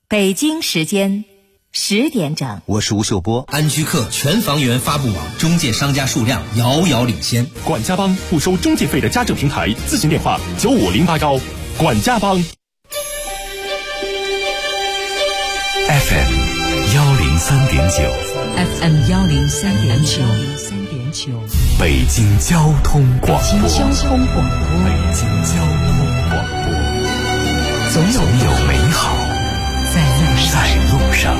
北京时间10点整， 我是吴秀波。 安居客全房源发布网中介商家数量遥遥领先。 管家帮不收中介费的家政平台，咨询电话95081。管家帮。 FM 103.9 FM 103.9， 北京交通广播。 北京交通广播，总有美好在路上。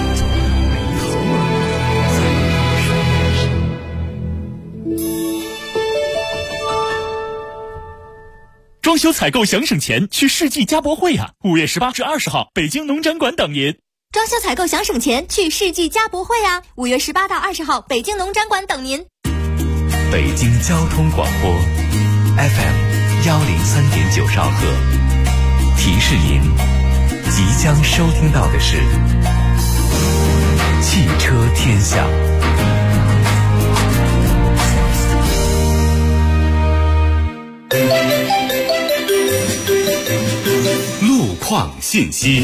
装修采购想省钱，去世纪家博会啊！5月18至20号，北京农展馆等您。 装修采购想省钱，去世纪家博会啊！5月18到20号，北京农展馆等您。 北京交通广播 FM 103.9兆赫，提示您即将收听到的是汽车天下。 路况信息。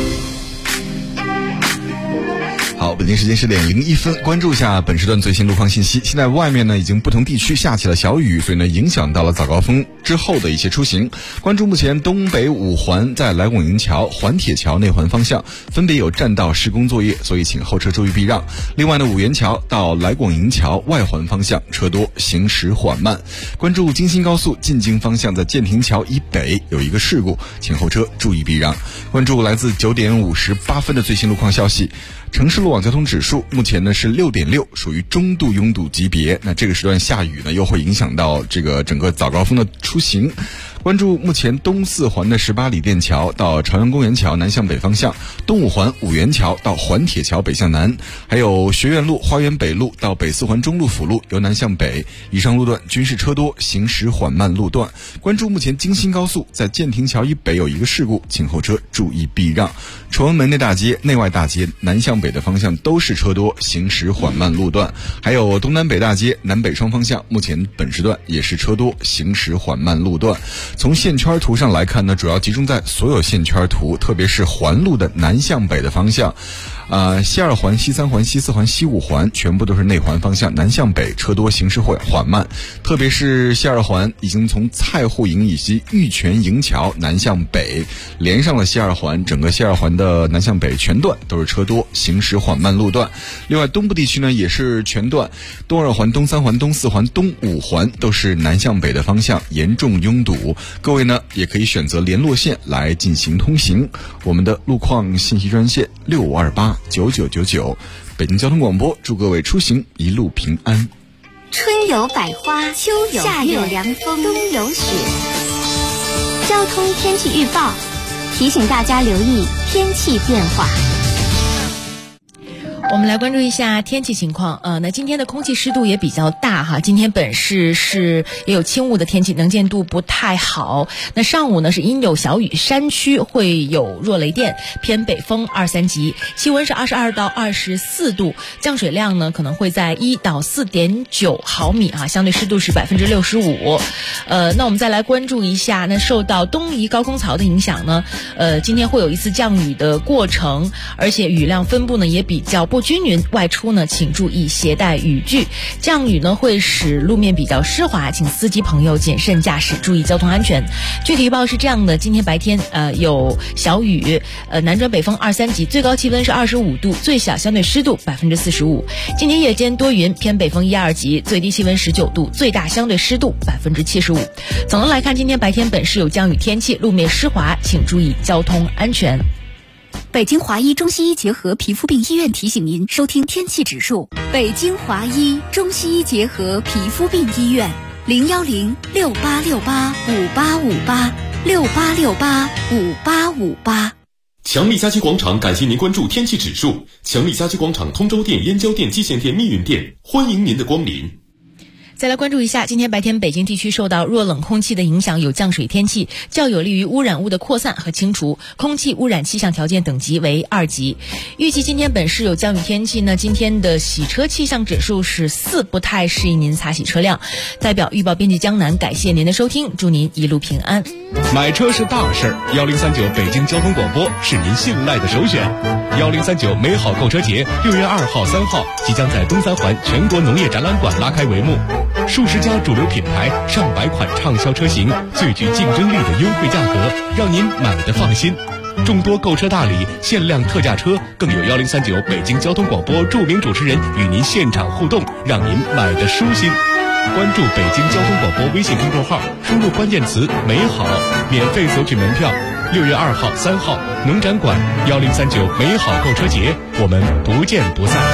好，北京时间10点01分，关注一下本时段最新路况信息。现在外面呢已经不同地区下起了小雨，所以呢影响到了早高峰之后的一些出行。关注目前东北五环在来广营桥、环铁桥内环方向分别有占道施工作业，所以请后车注意避让。另外呢，五元桥到来广营桥外环方向车多，行驶缓慢。关注京新高速进京方向在建亭桥以北有一个事故，请后车注意避让。关注来自9点58分的最新路况消息。城市路网交通指数目前呢是6.6，属于中度拥堵级别。那这个时段下雨呢，又会影响到这个整个早高峰的出行。关注目前东四环的18里店桥到朝阳公园桥南向北方向，东五环五元桥到环铁桥北向南，还有学院路、花园北路到北四环中路辅路由南向北，以上路段均是车多，行驶缓慢路段。关注目前京新高速在建亭桥以北有一个事故，请后车注意避让。崇文门内大街、内外大街南向北的方向都是车多，行驶缓慢路段。还有东南北大街南北双方向目前本时段也是车多，行驶缓慢路段。从线圈图上来看呢，主要集中在所有线圈图，特别是环路的南向北的方向。西二环、西三环、西四环、西五环全部都是内环方向，南向北车多，行驶缓慢。特别是西二环已经从蔡户营以及玉泉营桥南向北连上了西二环，整个西二环的南向北全段都是车多，行驶缓慢路段。另外东部地区呢也是全段，东二环、东三环、东四环、东五环都是南向北的方向严重拥堵，各位呢也可以选择联络线来进行通行。我们的路况信息专线65289999，北京交通广播，祝各位出行一路平安。 春有百花，秋有夏有凉风，冬有雪。交通天气预报提醒大家留意天气变化。 我们来关注一下天气情况。那今天的空气湿度也比较大哈，今天本市是也有轻雾的天气，能见度不太好。那上午呢是阴有小雨，山区会有弱雷电，偏北风2、3级，气温是22到24度，降水量呢可能会在1到4.9毫米啊，相对湿度是65%。那我们再来关注一下，那受到东移高空槽的影响呢，今天会有一次降雨的过程，而且雨量分布呢也比较不均匀，外出呢请注意携带雨具。降雨呢会使路面比较湿滑，请司机朋友谨慎驾驶，注意交通安全。具体预报是这样的，今天白天有小雨，南转北风2、3级，最高气温是25度，最小相对湿度45%。今天夜间多云，偏北风1、2级，最低气温19度，最大相对湿度75%。总的来看，今天白天本市有降雨天气，路面湿滑，请注意交通安全。 北京华医中西医结合皮肤病医院提醒您收听天气指数。北京华医中西医结合皮肤病医院，01068685858，68685858。 强力家居广场感谢您关注天气指数。强力家居广场通州店、燕郊店、蓟县店、密云店，欢迎您的光临。 再来关注一下，今天白天北京地区受到弱冷空气的影响，有降水天气，较有利于污染物的扩散和清除，空气污染气象条件等级为2级。预计今天本市有降雨天气呢，今天的洗车气象指数是4，不太适宜您擦洗车辆。代表预报编辑江南感谢您的收听，祝您一路平安。 买车是大事儿，1039北京交通广播是您信赖的首选。1039美好购车节6月2号、3号即将在东三环全国农业展览馆拉开帷幕，数十家主流品牌、上百款畅销车型，最具竞争力的优惠价格，让您买得放心。众多购车大礼、限量特价车，更有1039北京交通广播著名主持人与您现场互动，让您买得舒心。关注北京交通广播微信公众号，输入关键词“美好”，免费索取门票。6月2号、3号，农展馆1039美好购车节，我们不见不散。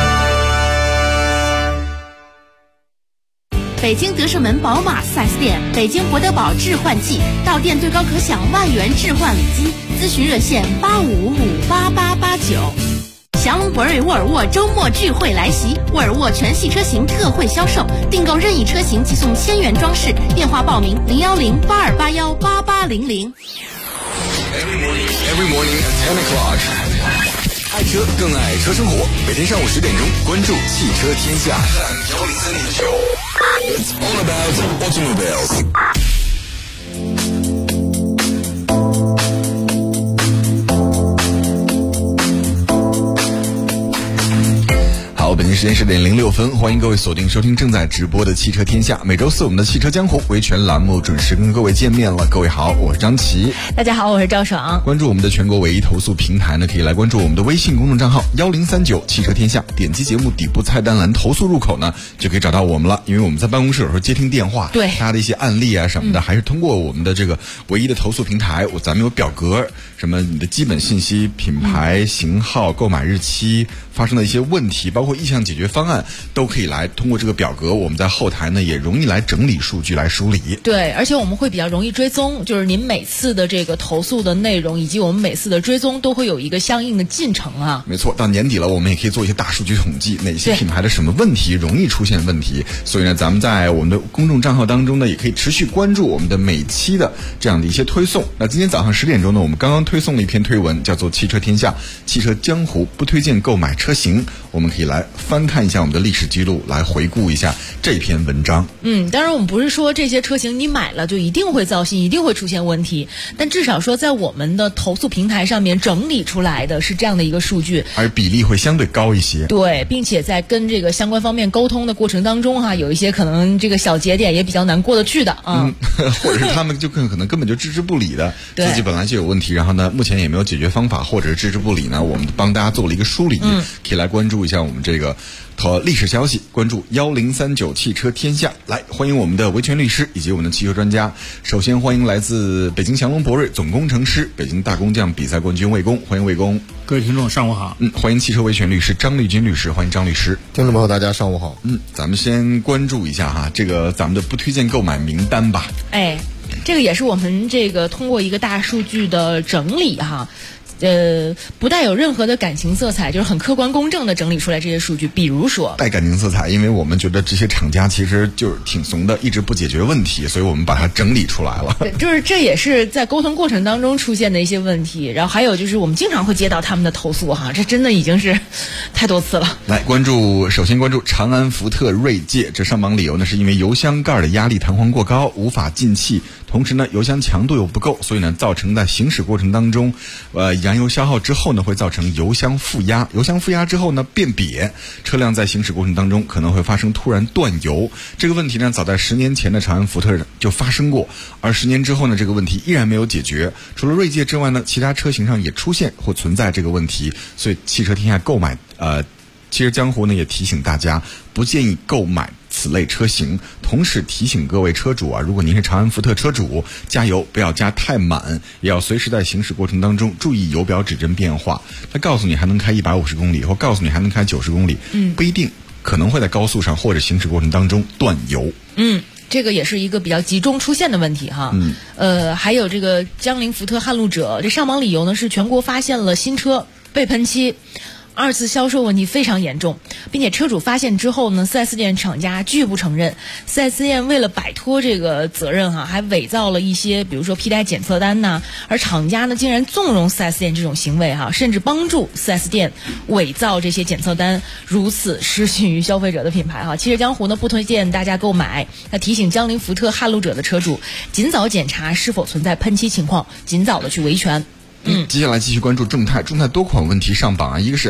北京德胜门宝马 4S 店，北京博德堡置换季，到店最高可享万元置换礼金，咨询热线85558889。祥龙博瑞沃尔沃周末聚会来袭，沃尔沃全系车型特惠销售，订购任意车型即送1000元装饰，电话报名01082818800。 Every morning at 10 o'clock， 爱车更爱车生活，每天上午10点钟，关注汽车天下。It's all about automobiles。好，北京时间10点06分，欢迎各位锁定收听正在直播的汽车天下。每周四我们的汽车江湖维权栏目准时跟各位见面了。各位好，我是张琪。 大家好，我是赵爽。 关注我们的全国唯一投诉平台呢，可以来关注我们的微信公众账号1039汽车天下，点击节目底部菜单栏投诉入口呢，就可以找到我们了。因为我们在办公室有时候接听电话， 对大家的一些案例啊什么的，还是通过我们的这个唯一的投诉平台，咱们有表格，什么你的基本信息、品牌、型号、购买日期、发生的一些问题，包括意向解决方案，都可以来通过这个表格，我们在后台呢也容易来整理数据来梳理。 对，而且我们会比较容易追踪，就是您每次的这个投诉的内容以及我们每次的追踪都会有一个相应的进程啊。 没错，到年底了，我们也可以做一些大数据统计，哪些品牌的什么问题容易出现问题。所以呢，咱们在我们的公众账号当中呢，也可以持续关注我们的每期的这样的一些推送。那今天早上10点钟呢，我们刚刚推送了一篇推文，叫做《汽车天下汽车江湖不推荐购买车型》，我们可以来翻看一下我们的历史记录，来回顾一下这篇文章。 当然我们不是说这些车型你买了就一定会糟心，一定会出现问题，但至少说在我们的投诉平台上面整理出来的是这样的一个数据， 而比例会相对高一些。 对，并且在跟这个相关方面沟通的过程当中有一些可能这个小节点也比较难过得去的或者是他们就可能根本就置之不理的自己本来就有问题，然后呢目前也没有解决方法，或者是置之不理呢，我们帮大家做了一个梳理，可以来关注一下我们这个历史消息，关注1039汽车天下。来，欢迎我们的维权律师以及我们的汽车专家。首先欢迎来自北京祥龙博瑞总工程师、北京大工匠比赛冠军魏工，欢迎魏工。 各位听众上午好。 欢迎汽车维权律师张立军律师，欢迎张律师。 听众朋友大家上午好。 咱们先关注一下这个咱们的不推荐购买名单吧。 这个也是我们这个通过一个大数据的整理不带有任何的感情色彩，就是很客观公正的整理出来这些数据。比如说带感情色彩，因为我们觉得这些厂家其实就是挺怂的，一直不解决问题，所以我们把它整理出来了。 对，就是这也是在沟通过程当中出现的一些问题。然后还有就是我们经常会接到他们的投诉这真的已经是太多次了。 来首先关注长安福特锐界，这上榜理由呢是因为油箱盖的压力弹簧过高，无法进气，同时呢油箱强度又不够，所以呢造成在行驶过程当中燃油消耗之后呢会造成油箱负压，油箱负压之后呢变瘪，车辆在行驶过程当中可能会发生突然断油。这个问题呢早在10年前的长安福特就发生过，而10年之后呢这个问题依然没有解决。除了锐界之外呢，其他车型上也出现或存在这个问题，所以汽车天下购买汽车江湖呢也提醒大家不建议购买此类车型，同时提醒各位车主如果您是长安福特车主，加油不要加太满，也要随时在行驶过程当中注意油表指针变化。他告诉你还能开150公里，或告诉你还能开90公里，不一定，可能会在高速上或者行驶过程当中断油。 这个也是一个比较集中出现的问题还有这个江铃福特撼路者，这上榜理由呢是全国发现了新车被喷漆二次销售问题非常严重，并且车主发现之后呢，4S店厂家拒不承认。4S店为了摆脱这个责任还伪造了一些，比如说替代检测单呐，而厂家呢竟然纵容 4S店这种行为甚至帮助 4S店伪造这些检测单，如此失信于消费者的品牌汽车江湖呢不推荐大家购买。那提醒江铃福特撼路者的车主，尽早检查是否存在喷漆情况，尽早的去维权。 接下来继续关注众泰多款问题上榜一个是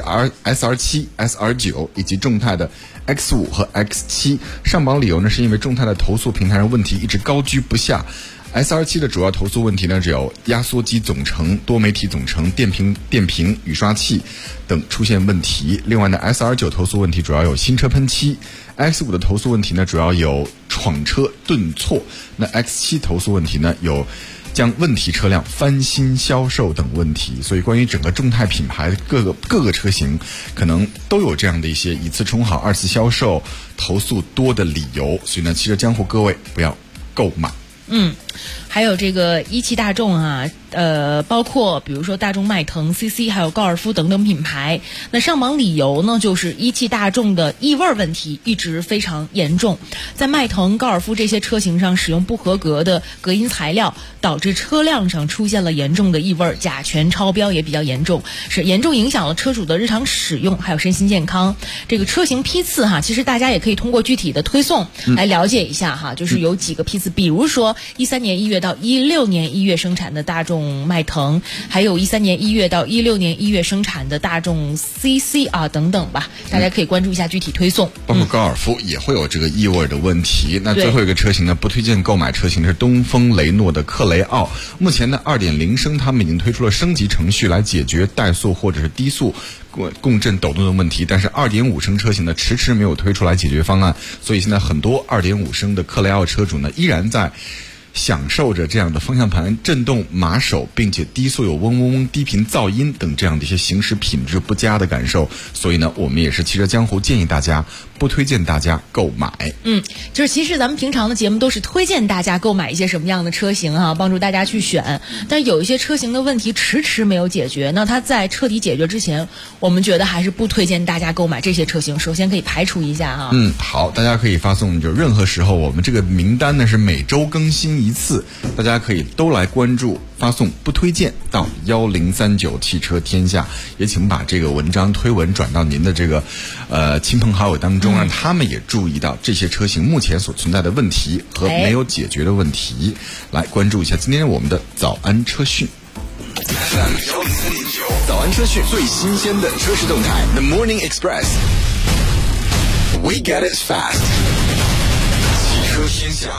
SR7、SR9 以及众泰的 X5 和 X7 上榜理由呢，是因为众泰的投诉平台上问题一直高居不下。SR7 的主要投诉问题呢，只有压缩机总成、多媒体总成、电瓶、雨刷器等出现问题。另外呢 SR9 投诉问题主要有新车喷漆， X5 的投诉问题呢主要有闯车顿挫，那 X7 投诉问题呢有将问题车辆翻新销售等问题。所以关于整个众泰品牌各个车型可能都有这样的一些一次充好、二次销售、投诉多的理由，所以呢汽车江湖各位不要购买。 还有这个一汽大众包括比如说大众迈腾、CC 还有高尔夫等等品牌，那上榜理由呢就是一汽大众的异味问题一直非常严重，在迈腾、高尔夫这些车型上使用不合格的隔音材料，导致车辆上出现了严重的异味，甲醛超标也比较严重，是严重影响了车主的日常使用还有身心健康。这个车型批次其实大家也可以通过具体的推送来了解一下就是有几个批次，比如说13年1月到16年1月生产的大众迈腾，还有13年1月到16年1月生产的大众 CC 等等吧，大家可以关注一下具体推送。 包括高尔夫也会有这个异味的问题。那最后一个车型呢，不推荐购买车型是东风雷诺的克雷奥。目前呢 2.0 升他们已经推出了升级程序来解决怠速或者是低速共振抖动的问题，但是 2.5 升车型呢迟迟没有推出来解决方案，所以现在很多 2.5 升的克雷奥车主呢依然在享受着这样的方向盘震动、马手，并且低速有嗡嗡嗡、低频噪音等这样的一些行驶品质不佳的感受。所以呢，我们也是汽车江湖建议大家，不推荐大家购买。 就是其实咱们平常的节目都是推荐大家购买一些什么样的车型帮助大家去选。但有一些车型的问题迟迟没有解决，那它在彻底解决之前，我们觉得还是不推荐大家购买这些车型。首先可以排除一下好，大家可以发送，就任何时候我们这个名单呢是每周更新一次，大家可以都来关注，发送不推荐到1039汽车天下，也请把这个文章推文转到您的这个亲朋好友当中，让他们也注意到这些车型目前所存在的问题和没有解决的问题，来关注一下今天我们的早安车讯。 早安车讯，最新鲜的车市动态 The Morning Express We get it fast 汽车天下。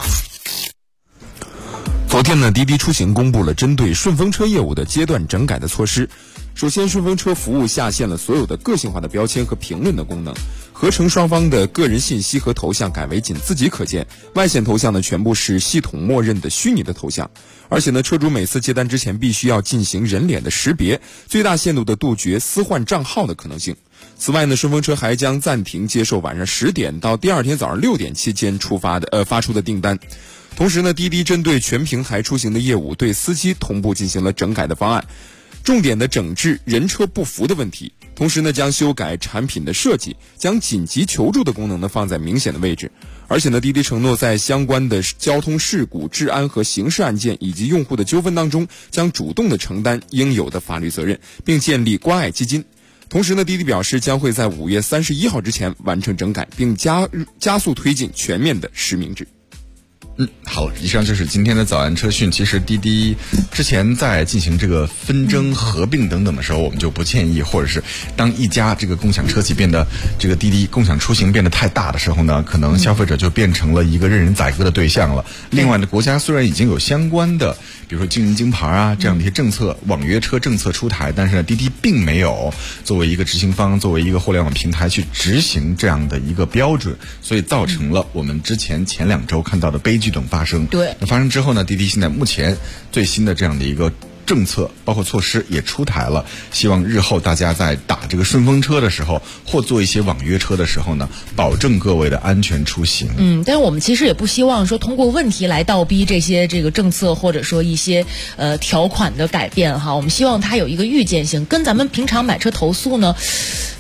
昨天呢，滴滴出行公布了针对顺风车业务的阶段整改的措施。首先，顺风车服务下线了所有的个性化的标签和评论的功能，合成双方的个人信息和头像改为仅自己可见，外显头像呢全部是系统默认的虚拟的头像。而且呢，车主每次接单之前必须要进行人脸的识别，最大限度的杜绝私换账号的可能性。此外呢，顺风车还将暂停接受晚上10点到第二天早上6点期间发出的订单。同时呢，滴滴针对全平台出行的业务，对司机同步进行了整改的方案，重点的整治人车不符的问题。同时呢，将修改产品的设计，将紧急求助的功能呢放在明显的位置。而且呢，滴滴承诺在相关的交通事故、治安和刑事案件以及用户的纠纷当中，将主动的承担应有的法律责任，并建立关爱基金。同时呢，滴滴表示将会在5月31号之前完成整改，并加速推进全面的实名制。 好，以上就是今天的早安车讯。其实滴滴之前在进行这个纷争、合并等等的时候，我们就不建议，或者是当一家这个共享车企变得这个滴滴共享出行变得太大的时候呢，可能消费者就变成了一个任人宰割的对象了。另外呢，国家虽然已经有相关的，比如说经营金牌这样的一些政策、网约车政策出台，但是呢，滴滴并没有作为一个执行方、作为一个互联网平台去执行这样的一个标准，所以造成了我们前2周看到的悲剧等发生。 对， 那发生之后呢，滴滴现在目前最新的这样的一个政策包括措施也出台了，希望日后大家在打这个顺风车的时候，或做一些网约车的时候呢，保证各位的安全出行。 但是我们其实也不希望说通过问题来倒逼这个政策或者说一些条款的改变哈，我们希望它有一个预见性，跟咱们平常买车投诉呢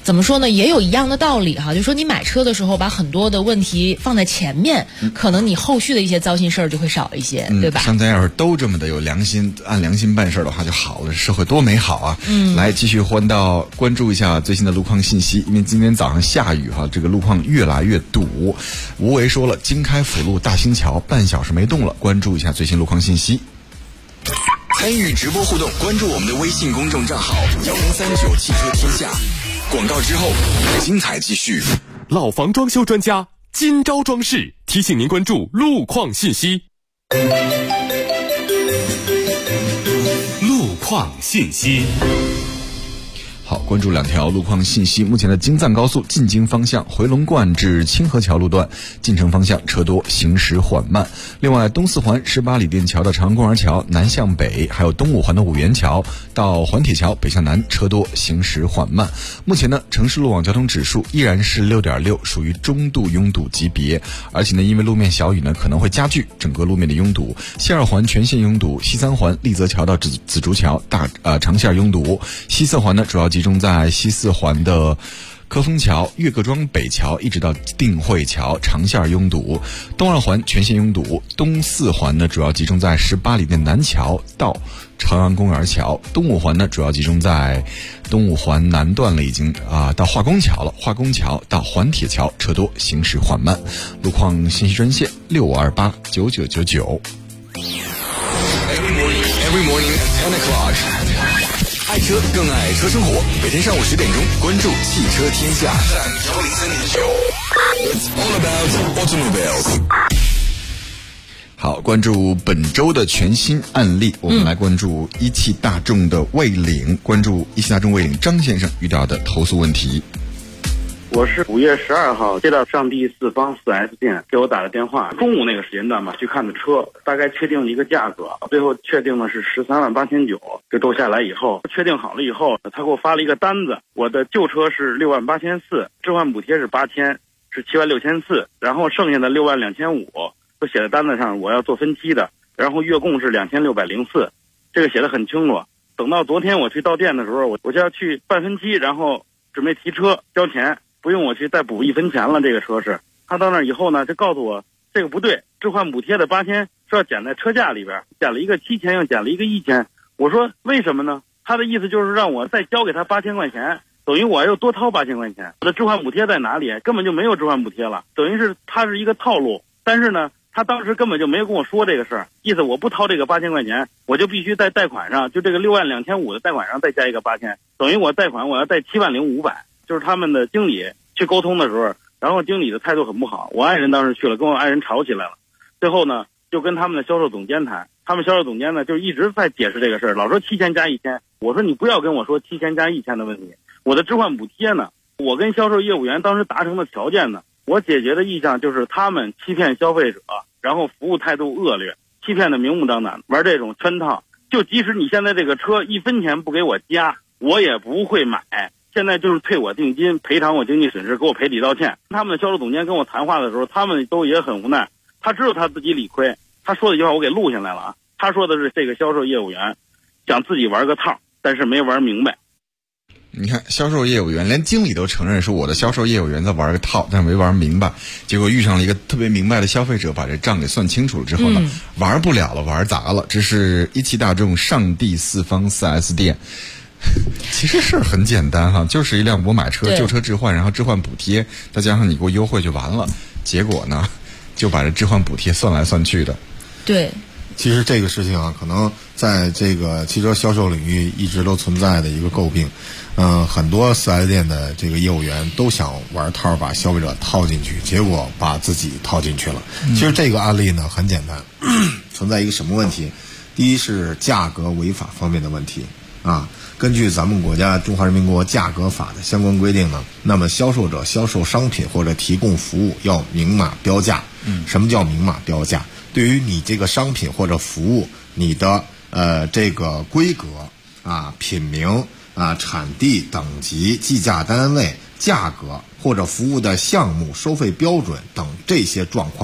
怎么说呢，也有一样的道理哈，就是说你买车的时候把很多的问题放在前面，可能你后续的一些糟心事儿就会少一些，对吧？ 像咱要是都这么的有良心，按良心办事的话就好了，社会多美好啊！来继续关注一下最新的路况信息，因为今天早上下雨哈，这个路况越来越堵。吴为说了，京开辅路大兴桥半小时没动了，关注一下最新路况信息。 参与直播互动，关注我们的微信公众账号1039汽车天下。广告之后，精彩继续。 老房装修专家今朝装饰提醒您关注路况信息。 路况信息。 好，关注两条路况信息。目前的京赞高速进京方向回龙观至清河桥路段进城方向车多，行驶缓慢。另外，东四环18里店桥到长安公园桥南向北，还有东五环的五元桥到环铁桥北向南车多，行驶缓慢。目前呢，城市路网交通指数依然是6.6，属于中度拥堵级别。而且呢，因为路面小雨呢，可能会加剧整个路面的拥堵。西二环全线拥堵，西三环立泽桥到紫竹桥长线拥堵。西四环呢，主要集中在西四环的科丰桥、岳各庄北桥一直到定慧桥长线拥堵。东二环全线拥堵。东四环呢，主要集中在18里店南桥到长安公园桥。东五环呢，主要集中在东五环南段了，已经到化工桥了。化工桥到环铁桥车多，行驶缓慢。路况信息专线65289999。 Every morning at 10 o'clock. 爱车更爱车生活，每天上午10点钟，关注汽车天下。It's all about automobiles. 好，关注本周的全新案例，我们来关注一汽大众的蔚领，关注一汽大众蔚领张先生遇到的投诉问题。 我是5月12号接到上地四方 4S 店给我打的电话，中午那个时间段吧，去看的车，大概确定一个价格，最后确定的是13.89万。这都下来以后，确定好了以后，他给我发了一个单子，我的旧车是6.84万，置换补贴是8000，是7.64万，然后剩下的6.25万都写在单子上，我要做分期的，然后月供是2604，这个写的很清楚。等到昨天我去到店的时候，我就要去办分期，然后准备提车交钱。不用我去再补1分钱了，这个车是。他到那以后呢，就告诉我这个不对，置换补贴的8000是要减在车价里边，减了一个7000，又减了一个1000。我说为什么呢？他的意思就是让我再交给他8000块钱，等于我又多掏8000块钱。我的置换补贴在哪里？根本就没有置换补贴了，等于是他是一个套路。但是呢，他当时根本就没有跟我说这个事儿，意思我不掏这个8000块钱，我就必须在贷款上，就这个62500的贷款上再加一个8000，等于我贷款我要贷70500。就是他们的经理去沟通的时候，然后经理的态度很不好，我爱人当时去了，跟我爱人吵起来了。最后呢，就跟他们的销售总监谈，他们销售总监呢就一直在解释这个事儿，老说7000加1000。我说你不要跟我说7000加1000的问题，我的置换补贴呢，我跟销售业务员当时达成的条件呢，我解决的意向就是他们欺骗消费者，然后服务态度恶劣，欺骗的明目张胆，玩这种圈套。就即使你现在这个车1分钱不给我加，我也不会买。现在就是退我定金，赔偿我经济损失，给我赔礼道歉。他们的销售总监跟我谈话的时候，他们都也很无奈，他知道他自己理亏。他说的一句话我给录下来了啊，他说的是这个销售业务员想自己玩个套，但是没玩明白。 你看，销售业务员连经理都承认说我的销售业务员在玩个套，但是没玩明白，结果遇上了一个特别明白的消费者，把这账给算清楚了之后呢，玩不了了，玩砸了。这是一汽大众上地四方 4S 店。其实事儿很简单哈，就是一辆我买车旧车置换，然后置换补贴，再加上你给我优惠就完了。结果呢，就把这置换补贴算来算去的。 对， 其实这个事情啊，可能在这个汽车销售领域一直都存在的一个诟病。很多 4S 店的这个业务员都想玩套，把消费者套进去，结果把自己套进去了。其实这个案例呢很简单，存在一个什么问题？第一是价格违法方面的问题啊。根据咱们国家《中华人民共和国价格法》的相关规定呢，那么销售者销售商品或者提供服务要明码标价。什么叫明码标价？对于你这个商品或者服务，你的这个规格啊、品名啊、产地、等级、计价单位、价格或者服务的项目、收费标准等这些状况，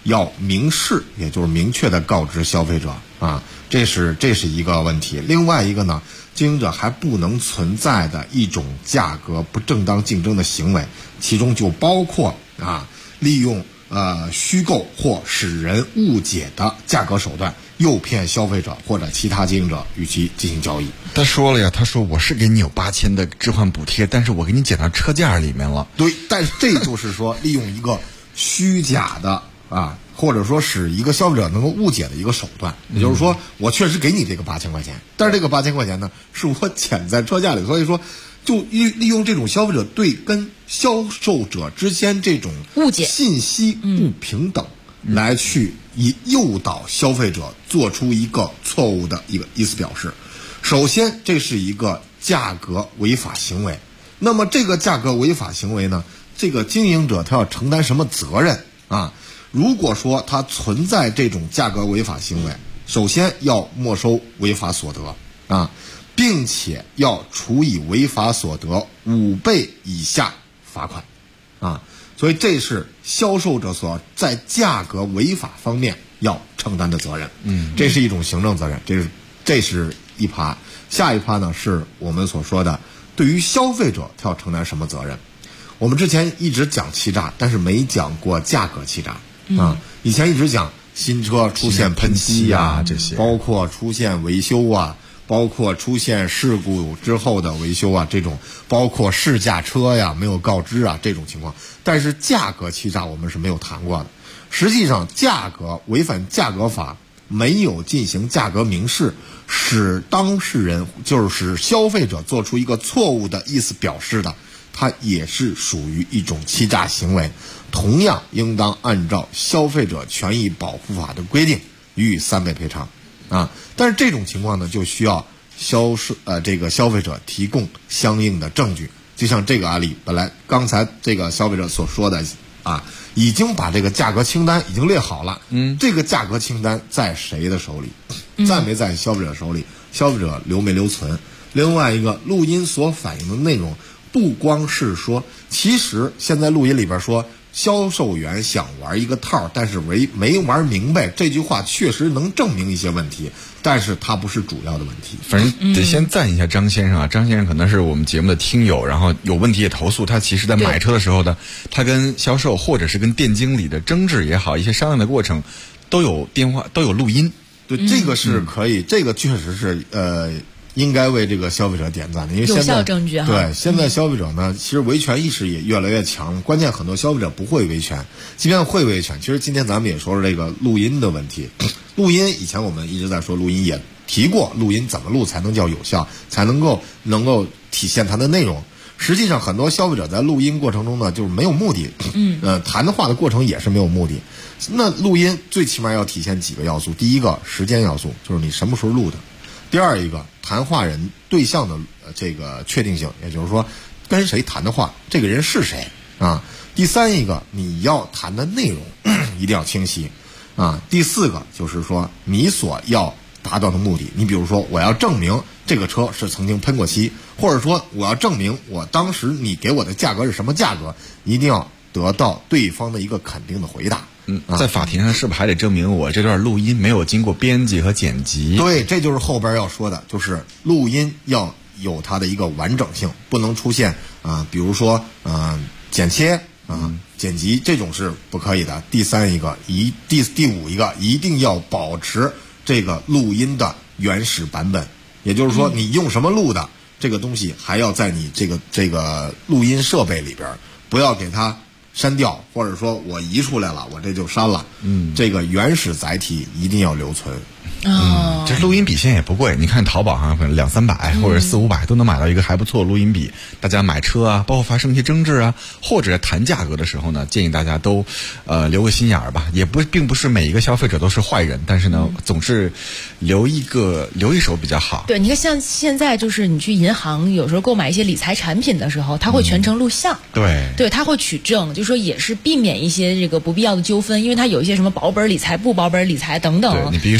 要明示，也就是明确的告知消费者啊，这是一个问题。另外一个呢，经营者还不能存在的一种价格不正当竞争的行为，其中就包括利用虚构或使人误解的价格手段，诱骗消费者或者其他经营者与其进行交易。 他说了呀，他说我是给你有8000的置换补贴，但是我给你减到车价里面了。 对，但是这就是说利用一个虚假的或者说使一个消费者能够误解的一个手段，也就是说我确实给你这个8000块钱，但是这个8000块钱呢是我减在车价里，所以说就利用这种消费者对跟销售者之间这种误解、 信息不平等，来去以诱导消费者做出一个错误的一个意思表示。首先，这是一个价格违法行为。那么这个价格违法行为呢，这个经营者他要承担什么责任啊？如果说他存在这种价格违法行为，首先要没收违法所得啊，并且要处以违法所得5倍以下罚款啊。所以这是销售者所在价格违法方面要承担的责任。这是一种行政责任，这是一趴。下一趴呢是我们所说的对于消费者他要承担什么责任。我们之前一直讲欺诈，但是没讲过价格欺诈啊。以前一直讲新车出现喷漆这些， 包括出现维修包括出现事故之后的维修这种，包括试驾车没有告知这种情况。但是价格欺诈我们是没有谈过的。实际上价格违反价格法，没有进行价格明示，使当事人就是使消费者做出一个错误的意思表示的，它也是属于一种欺诈行为，同样应当按照消费者权益保护法的规定予以3倍赔偿啊。但是这种情况呢，就需要这个消费者提供相应的证据。就像这个案例，本来刚才这个消费者所说的已经把这个价格清单已经列好了，这个价格清单在谁的手里？在没在消费者手里？消费者留没留存？另外一个，录音所反映的内容不光是说，其实现在录音里边说销售员想玩一个套，但是没玩明白，这句话确实能证明一些问题，但是它不是主要的问题。 反正得先赞一下张先生张先生可能是我们节目的听友，然后有问题也投诉。他其实在买车的时候呢，他跟销售或者是跟店经理的争执也好，一些商量的过程都有电话，都有录音。 对，这个是可以，这个确实是应该为这个消费者点赞的，因为现在有效证据对现在消费者呢，其实维权意识也越来越强。关键很多消费者不会维权，即便会维权，其实今天咱们也说说这个录音的问题。录音以前我们一直在说录音，也提过录音怎么录才能叫有效，才能够体现它的内容。实际上很多消费者在录音过程中呢，就是没有目的，谈话的过程也是没有目的。那录音最起码要体现几个要素，第一个时间要素，就是你什么时候录的；第二一个谈话人对象的这个确定性，也就是说跟谁谈的话，这个人是谁啊；第三一个你要谈的内容一定要清晰啊；第四个就是说你所要达到的目的，你比如说我要证明这个车是曾经喷过漆，或者说我要证明我当时你给我的价格是什么价格，一定要得到对方的一个肯定的回答。 在法庭上是不是还得证明我这段录音没有经过编辑和剪辑？ 对，这就是后边要说的，就是录音要有它的一个完整性，不能出现比如说剪切剪辑，这种是不可以的。第三一个第五一个，一定要保持这个录音的原始版本，也就是说你用什么录的这个东西还要在你这个录音设备里边，不要给它删掉，或者说我移出来了我这就删了。这个原始载体一定要留存。 这录音笔现在也不贵，你看淘宝上可能200-300或者400-500都能买到一个还不错的录音笔。大家买车包括发生一些争执或者谈价格的时候呢，建议大家都留个心眼儿吧。并不是每一个消费者都是坏人，但是呢，总是留一手比较好。 对，你看像现在就是你去银行有时候购买一些理财产品的时候，他会全程录像。对，他会取证，就说也是避免一些这个不必要的纠纷，因为他有一些什么保本理财、不保本理财等等。 对，你比如说我同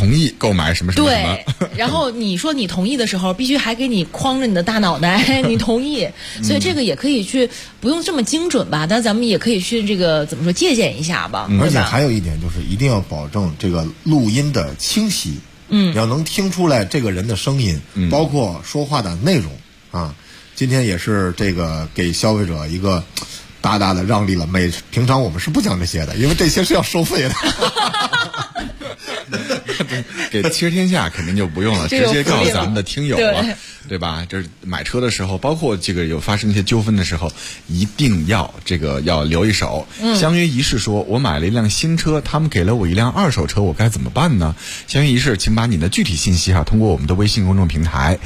同意购买什么什么什么。 对，然后你说你同意的时候，必须还给你框着你的大脑袋，你同意。所以这个也可以去，不用这么精准吧，但咱们也可以去这个怎么说借鉴一下吧。 而且还有一点就是一定要保证这个录音的清晰。你要能听出来这个人的声音，包括说话的内容啊。今天也是这个给消费者一个大大的让利了。平常我们是不讲这些的，因为这些是要收费的。 给汽车天下肯定就不用了，直接告诉咱们的听友了，对吧？就是买车的时候，包括这个有发生一些纠纷的时候，一定要要留一手。相约一试说，我买了一辆新车，他们给了我一辆二手车，我该怎么办呢？相约一试，请把你的具体信息通过我们的微信公众平台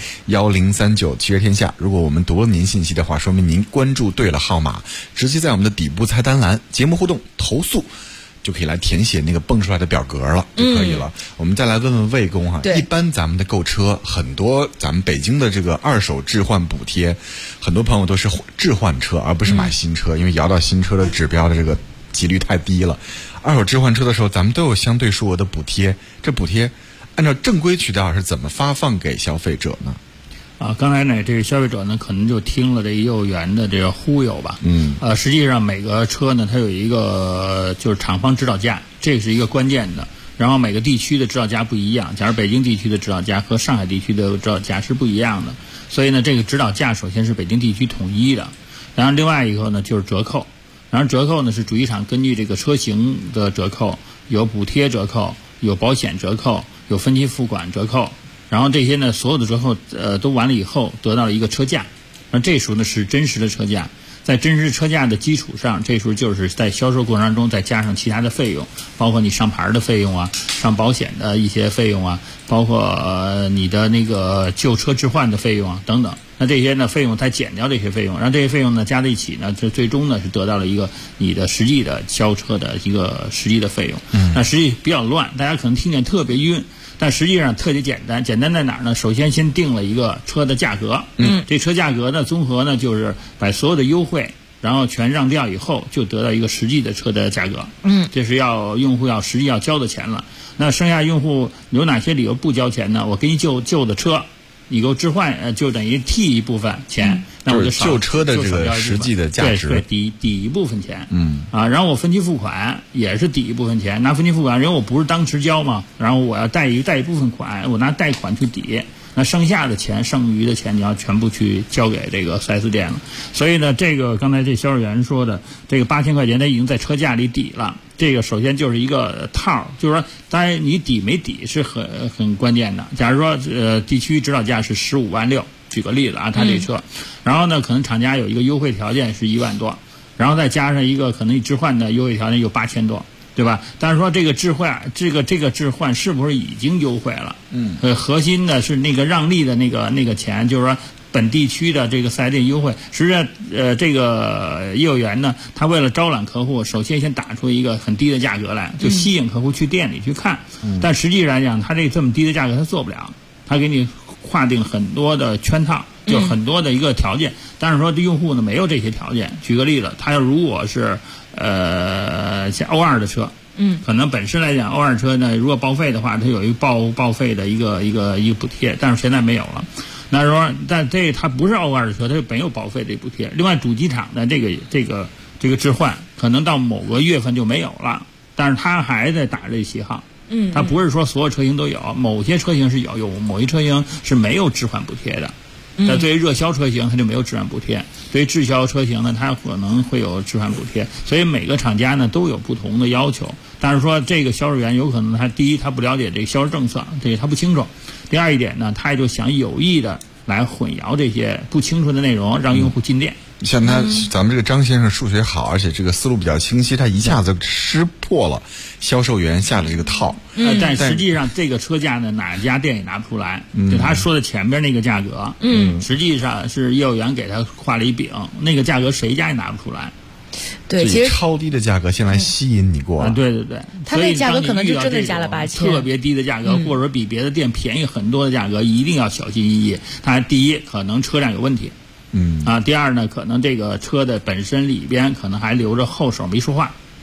1039汽车天下。如果我们读了您信息的话，说明您关注对了号码，直接在我们的底部菜单栏节目互动投诉。就可以来填写那个蹦出来的表格了，就可以了。我们再来问问魏工一般咱们的购车，很多咱们北京的这个二手置换补贴，很多朋友都是置换车，而不是买新车，因为摇到新车的指标的这个几率太低了。二手置换车的时候，咱们都有相对数额的补贴，这补贴按照正规渠道是怎么发放给消费者呢？ 刚才呢，这个消费者呢，可能就听了这业务员的这个忽悠吧。实际上每个车呢，它有一个就是厂方指导价，这是一个关键的。然后每个地区的指导价不一样，假如北京地区的指导价和上海地区的指导价是不一样的，所以呢，这个指导价首先是北京地区统一的。然后另外一个呢就是折扣，然后折扣呢是主机厂根据这个车型的折扣，有补贴折扣，有保险折扣，有分期付款折扣。然后这些呢，所有的折扣都完了以后，得到了一个车价。那这时候呢是真实的车价，在真实车价的基础上，这时候就是在销售过程当中再加上其他的费用，包括你上牌的费用啊，上保险的一些费用啊，包括你的那个旧车置换的费用啊等等。那这些呢费用再减掉这些费用，然后这些费用呢加在一起呢，这最终呢是得到了一个你的实际的销车的一个实际的费用。那实际比较乱，大家可能听见特别晕。但实际上特别简单，简单在哪儿呢？首先定了一个车的价格，这车价格呢综合呢就是把所有的优惠，然后全让掉以后，就得到一个实际的车的价格，这是用户实际要交的钱了。那剩下用户有哪些理由不交钱呢？我给你旧的车，你给我置换，就等于替一部分钱，那我就旧车的这个实际的价值， 对，抵一部分钱，然后我分期付款也是抵一部分钱，拿分期付款，因为我不是当时交嘛，然后我要贷一部分款，我拿贷款去抵，那剩下的钱，剩余的钱你要全部去交给这个 4S 店了。所以呢，这个刚才这销售员说的，这个8000块钱他已经在车价里抵了。这个首先就是一个套，就是说，当然你抵没抵是很关键的。假如说地区指导价是15.6万，举个例子啊，他这车，然后呢，可能厂家有一个优惠条件是1万多，然后再加上一个可能你置换的优惠条件有8000多。对吧？但是说这个置换，这个置换是不是已经优惠了？核心的是那个让利的那个钱，就是说本地区的这个4S店优惠。实际上，这个业务员呢，他为了招揽客户，首先打出一个很低的价格来，就吸引客户去店里去看。但实际上来讲，他这么低的价格他做不了，他给你划定很多的圈套，就很多的一个条件。但是说这用户呢没有这些条件。举个例子，他要如果是像O2的车，可能本身来讲，O2车呢，如果报废的话，它有一个报废的一个补贴，但是现在没有了。那说，但它不是O2的车，它就没有报废的补贴。另外，主机厂的这个置换，可能到某个月份就没有了，但是它还在打这旗号。它不是说所有车型都有，某些车型是有某些车型是没有置换补贴的。那对于热销车型它就没有置换补贴，对于滞销车型呢它可能会有置换补贴，所以每个厂家呢都有不同的要求。但是说这个销售员有可能第一他不了解这个销售政策，这他不清楚；第二一点呢，他也就想有意的来混淆这些不清楚的内容，让用户进店。 像咱们这个张先生数学好，而且这个思路比较清晰，他一下子识破了销售员下的这个套。 但实际上这个车价呢，哪家店也拿不出来。就他说的前边那个价格，实际上是业务员给他画了一饼，那个价格谁家也拿不出来。 对，其实超低的价格先来吸引你过来。 对， 他那价格可能就真的加了8000。 特别低的价格，或者比别的店便宜很多的价格，一定要小心翼翼。它第一，可能车辆有问题。第二呢，可能这个车的本身里边可能还留着后手没说话，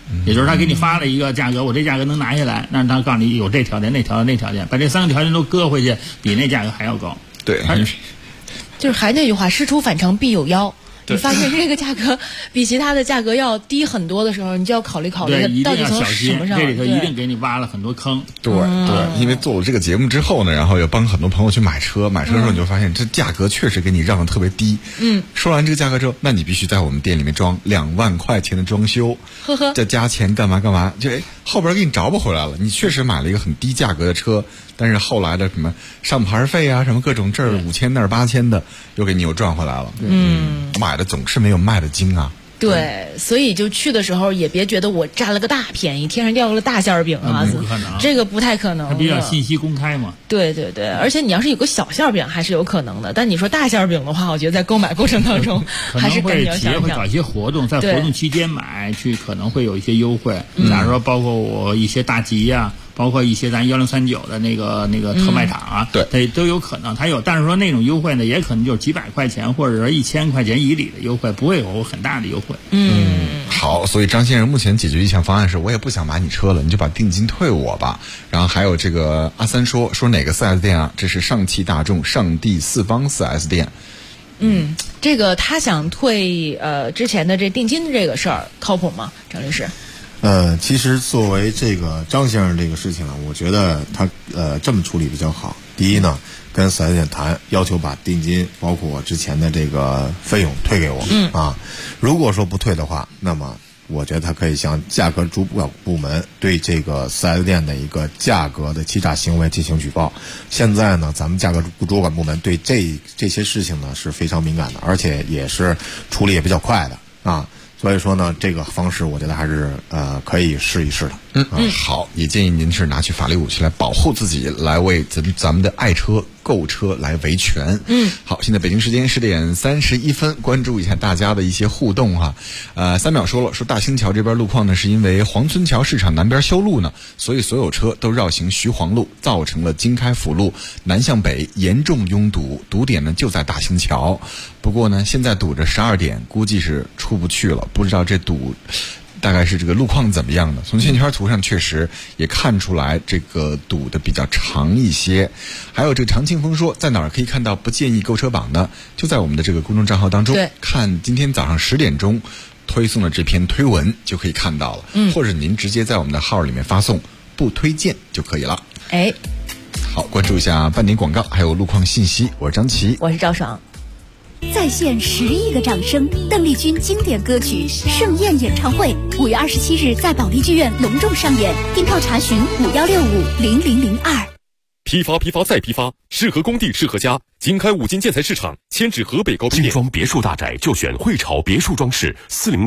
也就是他给你发了一个价格，我这价格能拿下来，那他告诉你有这条件、那条件、那条件，把这3个条件都搁回去，比那价格还要高。 对， 就是还那句话，事出反常必有妖。你发现这个价格比其他的价格要低很多的时候，你就要考虑到底从什么上。 这里头一定给你挖了很多坑。 对，因为做了这个节目之后呢，然后又帮很多朋友去买车的时候，你就发现这价格确实给你让的特别低。说完这个价格之后，那你必须在我们店里面装2万块钱的装修，再加钱干嘛，就后边给你找不回来了。你确实买了一个很低价格的车，但是后来的什么上牌费啊，什么各种这儿5000那儿8000的，又给你又赚回来了。买的总是没有卖的精啊。 对，所以就去的时候也别觉得我占了个大便宜，天上掉了个大馅饼啊， 不可能， 这个不太可能。 它比较信息公开嘛。 对，而且你要是有个小馅饼还是有可能的，但你说大馅饼的话，我觉得在购买过程当中还是跟你要想想。 会搞一些活动，在活动期间买去可能会有一些优惠，假如说包括我一些大集呀。包括一些咱1039的那个特卖场啊，对，都有可能它有，但是说那种优惠呢，也可能就是几百块钱或者是1000块钱以里的优惠，不会有很大的优惠。 好，所以张先生目前解决一项方案是，我也不想买你车了，你就把定金退我吧。然后还有这个阿三说哪个 4S 店啊？这是上汽大众上地四方 4S 店。 这个他想退之前的这定金的这个事儿靠谱吗？张律师？ 其实作为这个张先生这个事情呢，我觉得他这么处理比较好。第一呢，跟4S店谈，要求把定金包括我之前的这个费用退给我。如果说不退的话，那么我觉得他可以向价格主管部门对这个4S店的一个价格的欺诈行为进行举报。现在呢，咱们价格主管部门对这些事情呢是非常敏感的，而且也是处理也比较快的啊。所以说呢，这个方式我觉得还是可以试一试的。 好，也建议您是拿起法律武器来保护自己，来为咱们的爱车购车来维权。好，现在北京时间10点31分，关注一下大家的一些互动哈。3秒说大兴桥这边路况呢，是因为黄村桥市场南边修路呢，所以所有车都绕行徐黄路，造成了京开辅路南向北严重拥堵，堵点呢就在大兴桥。不过呢，现在堵着12点，估计是出不去了，不知道这堵大概是这个路况怎么样的。从线圈图上确实也看出来这个堵的比较长一些。还有这个常清风说，在哪儿可以看到不建议购车榜呢？就在我们的这个公众账号当中，看今天早上10点钟推送的这篇推文就可以看到了。或者您直接在我们的号里面发送不推荐就可以了。好，关注一下半点广告还有路况信息。我是张琪， 我是赵爽。 再现10亿个掌声，邓丽君经典歌曲《盛宴》演唱会5月27日在保利剧院隆重上演，订票查询51650002。 批发再批发，适合工地适合家。京开五金建材市场迁至河北高碑店。精装别墅大宅就选汇潮别墅装饰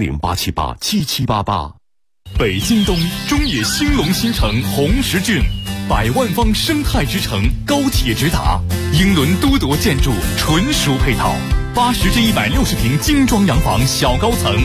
，400-878-7788。北京东中野兴隆新城红石郡，100万方生态之城，高铁直达，英伦都铎建筑，纯属配套。80至160平精装洋房小高层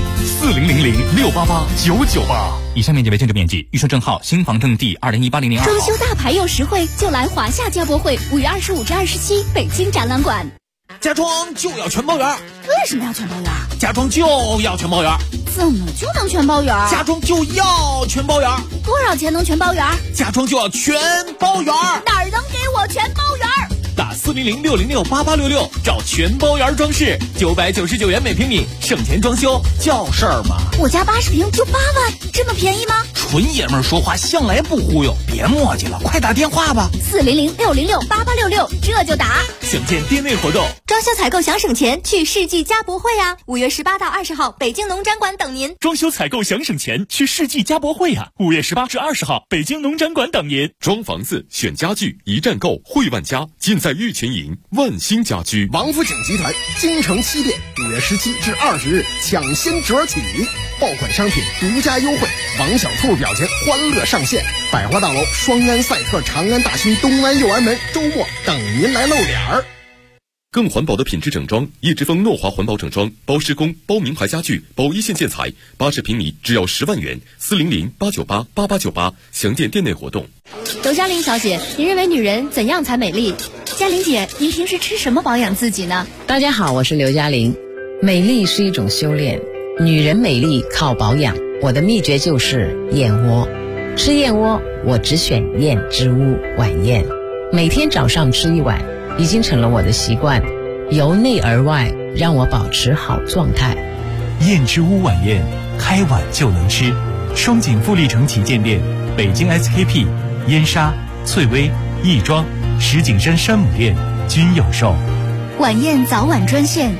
，4000-688-998。 以上面积为建筑面积，预售证号新房证第2018-002号。 装修大牌又实惠，就来华夏家博会5月25至27北京展览馆。 家装就要全包圆。 为什么要全包圆？ 家装就要全包圆。 怎么就能全包圆？ 家装就要全包圆。 多少钱能全包圆？ 家装就要全包圆。 哪儿能给我全包圆？ 打400-606-8866找全包圆装饰，999元每平米，省钱装修叫事儿嘛。 我家80平就8万，这么便宜吗？ 纯爷们儿说话向来不忽悠，别磨叽了，快打电话吧。 400-606-8866，这就打。 想见店内活动， 装修采购想省钱，去世纪家博会啊！5月18到20号，北京农展馆等您。 装修采购想省钱，去世纪家博会啊！5月18至20号，北京农展馆等您。 装房子选家具，一站购汇万家，尽在玉泉营万兴家居。 王府井集团京城西店5月17至20日抢先折起，爆款商品独家优惠，王小兔表情欢乐上线。百花大楼双安赛特长安大兴东安右安门周末等您来露脸儿。 更环保的品质整装，叶之峰诺华环保整装，包施工，包名牌家具，包一线建材，80平米只要10万元，400-898-8898，详见店内活动。 刘嘉玲小姐，您认为女人怎样才美丽？ 嘉玲姐，您平时吃什么保养自己呢？ 大家好，我是刘嘉玲。美丽是一种修炼，女人美丽靠保养。 我的秘诀就是燕窝。吃燕窝，我只选燕之屋晚宴，每天早上吃一碗，已经成了我的习惯，由内而外让我保持好状态。 燕之屋晚宴，开碗就能吃。双井富力城旗舰店、北京 SKP、燕莎、翠微、亦庄、石景山山姆店均有售。 晚宴早晚专线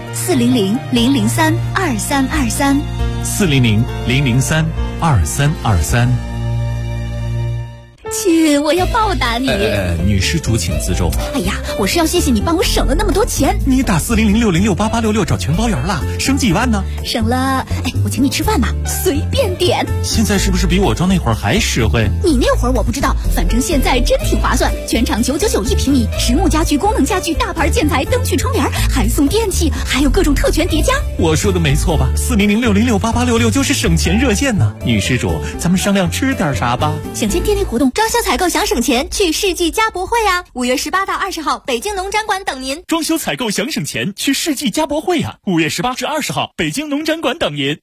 400-003-2323 400-003-2323。 亲，我要报答你。 女施主请自重。 哎呀，我是要谢谢你帮我省了那么多钱。 你打400-606-8866找全包圆了，省几万呢？ 省了，我请你吃饭吧，随便点。 现在是不是比我装那会儿还实惠？ 你那会儿我不知道，反正现在真挺划算。全场999一平米，实木家具、功能家具、大牌建材、灯具、窗帘，还送电器，还有各种特权叠加。 我说的没错吧？400-606-8866就是省钱热线呢。女施主，咱们商量吃点啥吧？ 享签电力活动，装修采购想省钱，去世纪家博会啊！5月18到20号，北京农展馆等您。 装修采购想省钱，去世纪家博会啊！5月18至20号，北京农展馆等您。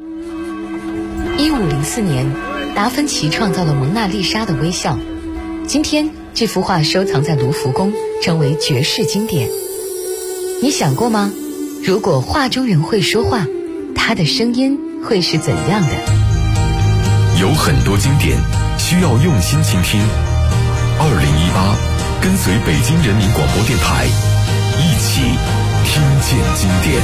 1504年，达芬奇创造了蒙娜丽莎的微笑。今天，这幅画收藏在卢浮宫，成为绝世经典。你想过吗？如果画中人会说话，他的声音会是怎样的？ 有很多经典需要用心倾听。2018，跟随北京人民广播电台，一起听见经典。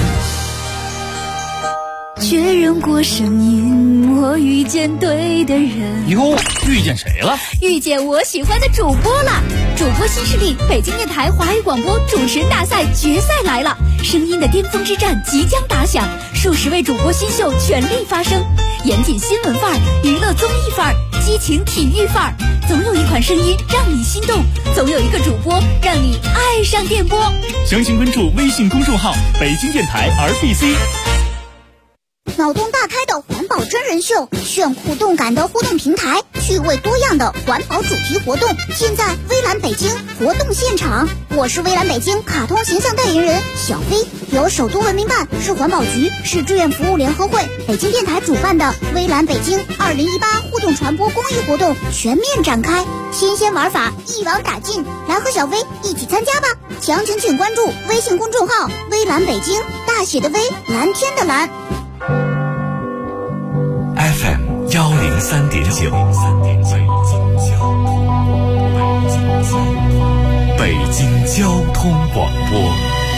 确认过声音，我遇见对的人。 哟，遇见谁了？ 遇见我喜欢的主播了。主播新势力，北京电台华语广播主持人大赛决赛来了，声音的巅峰之战即将打响，数十位主播新秀全力发声，严谨新闻范儿，娱乐综艺范儿，激情体育范儿，总有一款声音让你心动，总有一个主播让你爱上电波。 详情关注微信公众号北京电台 RBC。 脑洞大开的环保真人秀，炫酷动感的互动平台，趣味多样的环保主题活动，现在微蓝北京活动现场。我是微蓝北京卡通形象代言人小飞，由首都文明办、市环保局、市志愿服务联合会、北京电台主办的微蓝北京2018互动传播公益活动全面展开，新鲜玩法一网打尽，来和小飞一起参加吧！详情请关注微信公众号微蓝北京，大写的微，蓝天的蓝。 FM 103.9，北京交通广播，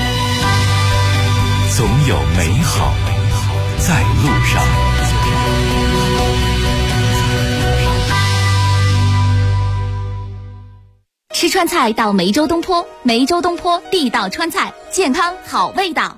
总有美好在路上。 吃川菜到梅州东坡，梅州东坡地道川菜，健康好味道。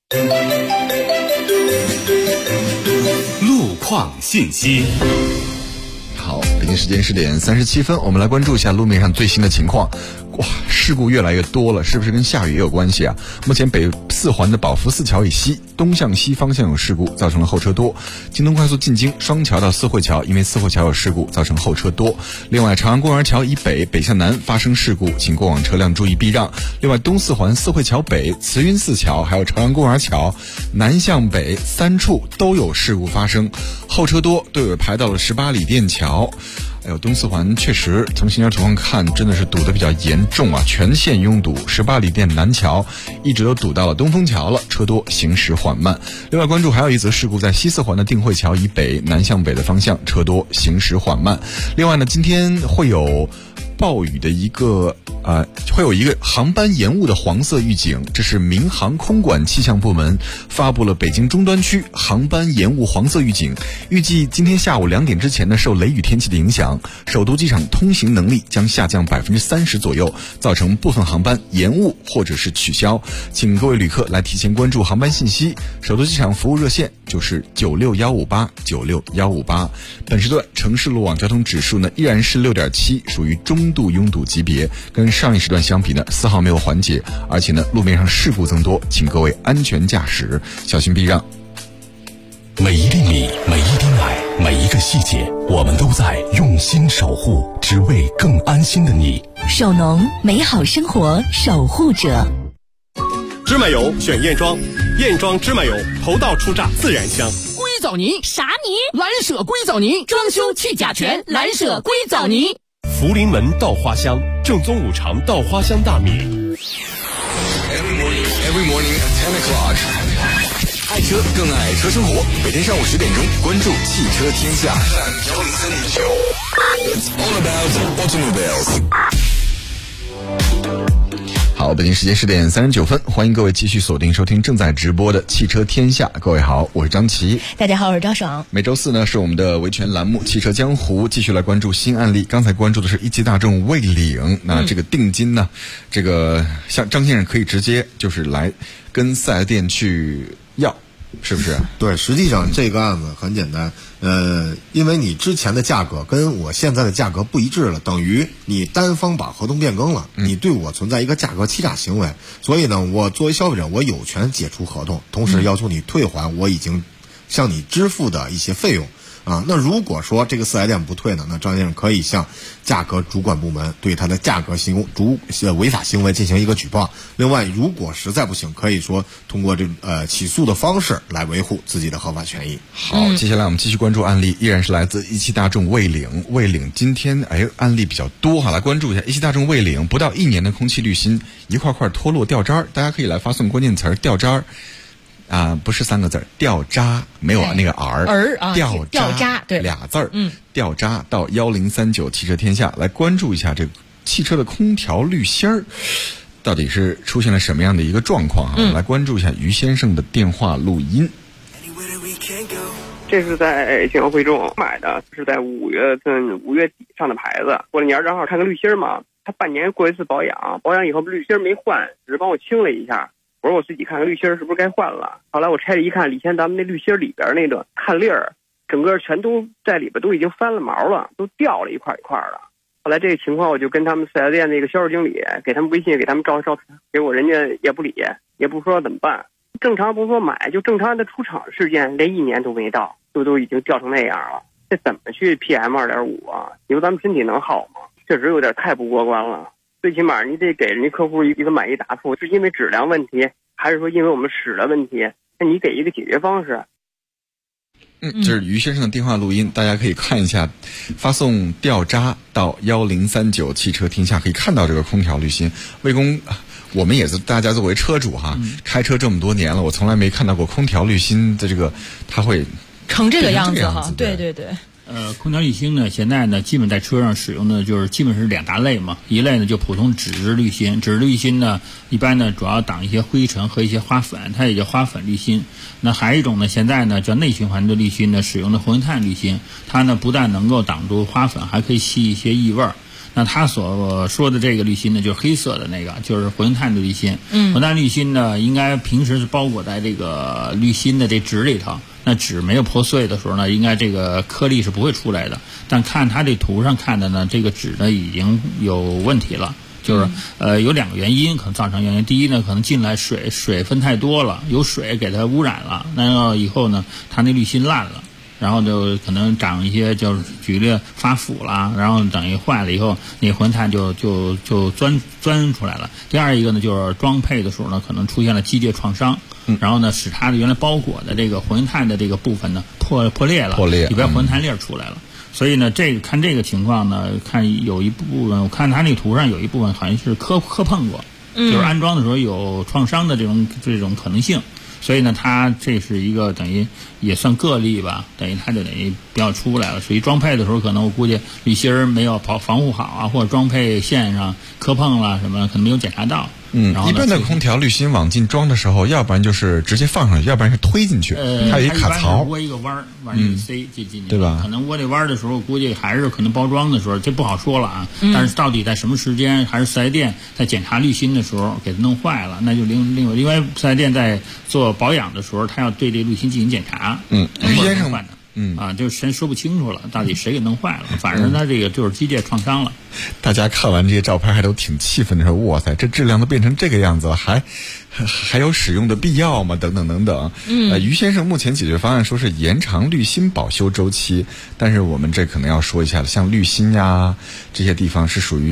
路况信息。 好，北京时间10点37分，我们来关注一下路面上最新的情况。哇，事故越来越多了，是不是跟下雨也有关系啊？目前北四环的宝福寺桥以西东向西方向有事故，造成了后车多。京东快速进京双桥到四惠桥，因为四惠桥有事故，造成后车多。另外，长安公园桥以北北向南发生事故，请过往车辆注意避让。另外，东四环四惠桥北、慈云寺桥还有长安公园桥南向北3处都有事故发生，后车多，队尾排到了18里店桥。哎呦，东四环确实从行车情况看，真的是堵得比较严重啊，全线拥堵，18里店南桥一直都堵到了东风桥了，车多，行驶缓慢。另外关注还有一则事故，在西四环的定慧桥以北南向北的方向，车多，行驶缓慢。另外呢，今天会有暴雨的会有一个航班延误的黄色预警，这是民航空管气象部门发布了北京中端区航班延误黄色预警，预计今天下午2点之前呢，受雷雨天气的影响，首都机场通行能力将下降30%左右，造成部分航班延误或者是取消，请各位旅客来提前关注航班信息。首都机场服务热线就是96158，本时段城市路网交通指数呢依然是6.7，属于中度拥堵级别，跟上一时段相比呢丝毫没有缓解，而且呢路面上事故增多，请各位安全驾驶，小心避让。 每一粒米，每一滴奶，每一个细节，我们都在用心守护，只为更安心的你。 手农，美好生活守护者。 芝麻油选燕庄，燕庄芝麻油头道出榨自然香。 规藻泥。 啥泥？ 蓝舍硅藻泥， 装修去甲醛，蓝舍硅藻泥。 福临门稻花香，正宗五常稻花香大米。 Every morning at 10 o'clock， 爱车更爱车生活。每天上午10点钟，关注汽车天下。It's all about automobiles。 好，北京时间10点39分，欢迎各位继续锁定收听正在直播的汽车天下。各位好，我是张琪。 大家好，我是赵爽。 每周四呢是我们的维权栏目《汽车江湖》，继续来关注新案例。刚才关注的是一汽大众蔚领，那这个定金呢，这个像张先生可以直接就是来跟4S店去要。是不是？ 对，实际上这个案子很简单，因为你之前的价格跟我现在的价格不一致了，等于你单方把合同变更了，你对我存在一个价格欺诈行为，所以呢，我作为消费者，我有权解除合同，同时要求你退还我已经向你支付的一些费用。那如果说这个4S店不退呢，那张先生可以向价格主管部门对他的价格违法行为进行一个举报。另外，如果实在不行，可以说通过起诉的方式来维护自己的合法权益。 好，接下来我们继续关注案例，依然是来自一汽大众蔚领。蔚领今天案例比较多哈，来关注一下一汽大众蔚领不到1年的空气滤芯一块块脱落掉渣，大家可以来发送关键词掉渣。不是3个字，掉渣，没有那个掉渣，对 ，2字，掉渣到1039汽车天下来关注一下这个汽车的空调滤芯儿到底是出现了什么样的一个状况哈，来关注一下于先生的电话录音。 这是在静安汇众买的，是在5月底上的牌子。过了年正好看个滤芯嘛，他半年过一次保养，保养以后滤芯没换，只是帮我清了一下。我说我自己看看滤芯是不是该换了。后来我拆了一看，以前咱们那滤芯里边那个看粒儿，整个全都在里边都已经翻了毛了，都掉了一块一块的。后来这个情况我就跟他们4S店那个销售经理给他们微信，给他们照给我，人家也不理，也不说怎么办。正常不说买，就正常的出厂事件连1年都没到，都已经掉成那样了，这怎么去 PM2.5 啊？你说咱们身体能好吗？确实有点太不过关了。最起码你得给人家客户一个满意答复，是因为质量问题，还是说因为我们使的问题？那你给一个解决方式。 这是于先生的电话录音，大家可以看一下，发送掉渣到1039汽车天下，可以看到这个空调滤芯。魏工，我们也是大家作为车主哈，开车这么多年了，我从来没看到过空调滤芯的这个它会成这个样子哈。对对对。 空调滤芯呢，现在呢，基本在车上使用的就是基本是2大类嘛。一类呢就普通纸质滤芯，纸质滤芯呢，一般呢主要挡一些灰尘和一些花粉，它也叫花粉滤芯。那还有一种呢，现在呢叫内循环的滤芯呢，使用的活性炭滤芯，它呢不但能够挡住花粉，还可以吸一些异味儿。那他所说的这个滤芯呢，就是黑色的那个，就是活性炭的滤芯。活性炭滤芯呢，应该平时是包裹在这个滤芯的这纸里头。那纸没有破碎的时候呢，应该这个颗粒是不会出来的。但看它这图上看的呢，这个纸呢已经有问题了，就是有2个原因可能造成原因。第一呢，可能进来水分太多了，有水给它污染了，那以后呢，它那滤芯烂了。然后就可能长一些，就是举例发腐啦，然后等于坏了以后，那活性炭就钻出来了。第二一个呢，就是装配的时候呢，可能出现了机械创伤，然后呢，使它的原来包裹的这个活性炭的这个部分呢破裂了，里边活性炭粒出来了。所以呢，看这个情况呢，看有一部分，我看它那个图上有一部分好像是磕碰过，就是安装的时候有创伤的这种可能性。所以呢，它这是一个等于也算个例吧，等于它就等于比较出来了。属于装配的时候，可能我估计滤芯没有防护好啊，或者装配线上磕碰了什么，可能没有检查到。 一般的空调滤芯往进装的时候，要不然就是直接放上去，要不然是推进去，它有一卡槽， 窝一个弯儿，往里塞进去， 对吧？ 可能窝这弯的时候，估计还是可能包装的时候，这不好说了啊。但是到底在什么时间，还是4S店在检查滤芯的时候给它弄坏了，那就另外，因为4S店在做保养的时候，他要对这滤芯进行检查。 于先生就谁说不清楚了，到底谁给弄坏了？反正他这个就是机械创伤了。 大家看完这些照片还都挺气愤的，说哇塞，这质量都变成这个样子了，还有使用的必要吗？等等等等。于先生目前解决方案说是延长滤芯保修周期，但是我们这可能要说一下了，像滤芯呀这些地方是属于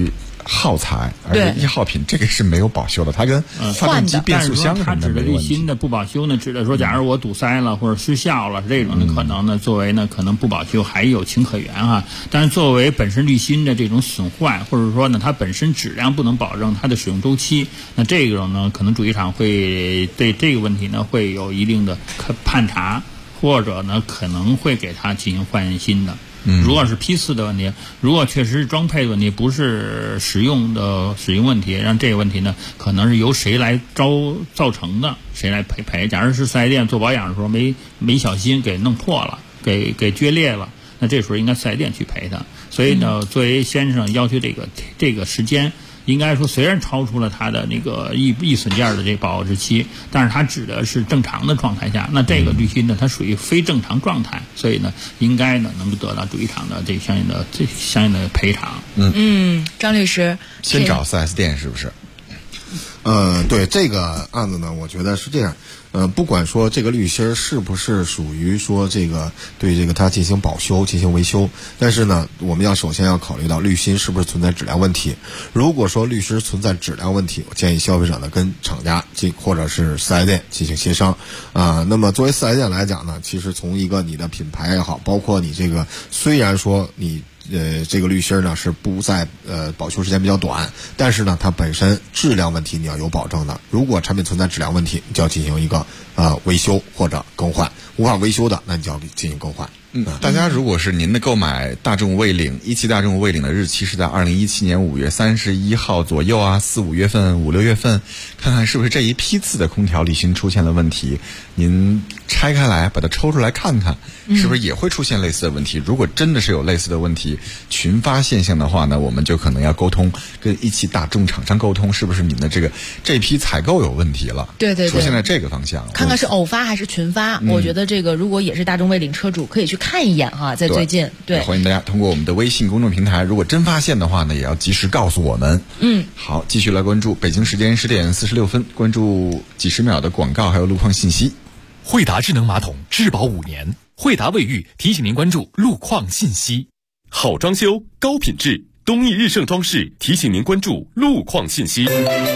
耗材，而且1号品这个是没有保修的，它跟发动机变速箱什么的没问题。 它指的滤芯的不保修呢，指的说，假如我堵塞了或者失效了这种的，可能呢作为呢可能不保修还有情可原啊。但是作为本身滤芯的这种损坏，或者说呢它本身质量不能保证它的使用周期，那这种呢可能主机厂会对这个问题呢会有一定的判查，或者呢可能会给它进行换新的。如果是批次的问题，如果确实是装配的问题，不是使用问题，让这个问题呢，可能是由谁来造成的，谁来赔。假如是4S店做保养的时候没小心给弄破了，给决裂了，那这时候应该4S店去赔他。所以呢，作为先生要求这个时间。应该说，虽然超出了它的那个易损件的这个保质期，但是它指的是正常的状态下，那这个滤芯呢，它属于非正常状态，所以呢，应该呢能够得到主机厂的相应的赔偿。 张律师， 先找4S店是不是？ 对这个案子呢，我觉得是这样。不管说这个滤芯是不是属于说这个对这个它进行保修、进行维修，但是呢，我们首先要考虑到滤芯是不是存在质量问题。如果说滤芯存在质量问题，我建议消费者呢跟厂家或者是4S店进行协商那么作为4S店来讲呢，其实从一个你的品牌也好，包括你这个虽然说你这个滤芯呢是不在保修时间比较短，但是呢它本身质量问题你要有保证的。如果产品存在质量问题，你就要进行一个维修或者更换，无法维修的那你就要进行更换。 大家如果是您的购买大众卫领一汽大众卫领的日期是在2017年5月31号左右啊，4、5月份、5、6月份，看看是不是这一批次的空调滤芯出现了问题，您拆开来把它抽出来看看，是不是也会出现类似的问题。如果真的是有类似的问题群发现象的话呢，我们就可能要沟通，跟一汽大众厂商沟通，是不是你们的这批采购有问题了。 对， 出现在这个方向， 看看是偶发还是群发。我觉得这个如果也是大众卫领车主，可以去看一眼哈，在最近。对， 欢迎大家通过我们的微信公众平台，如果真发现的话呢，也要及时告诉我们。好，继续来关注北京时间10点46分，关注几十秒的广告还有路况信息。 惠达智能马桶质保5年，惠达卫浴提醒您关注路况信息。好装修高品质，东益日盛装饰提醒您关注路况信息。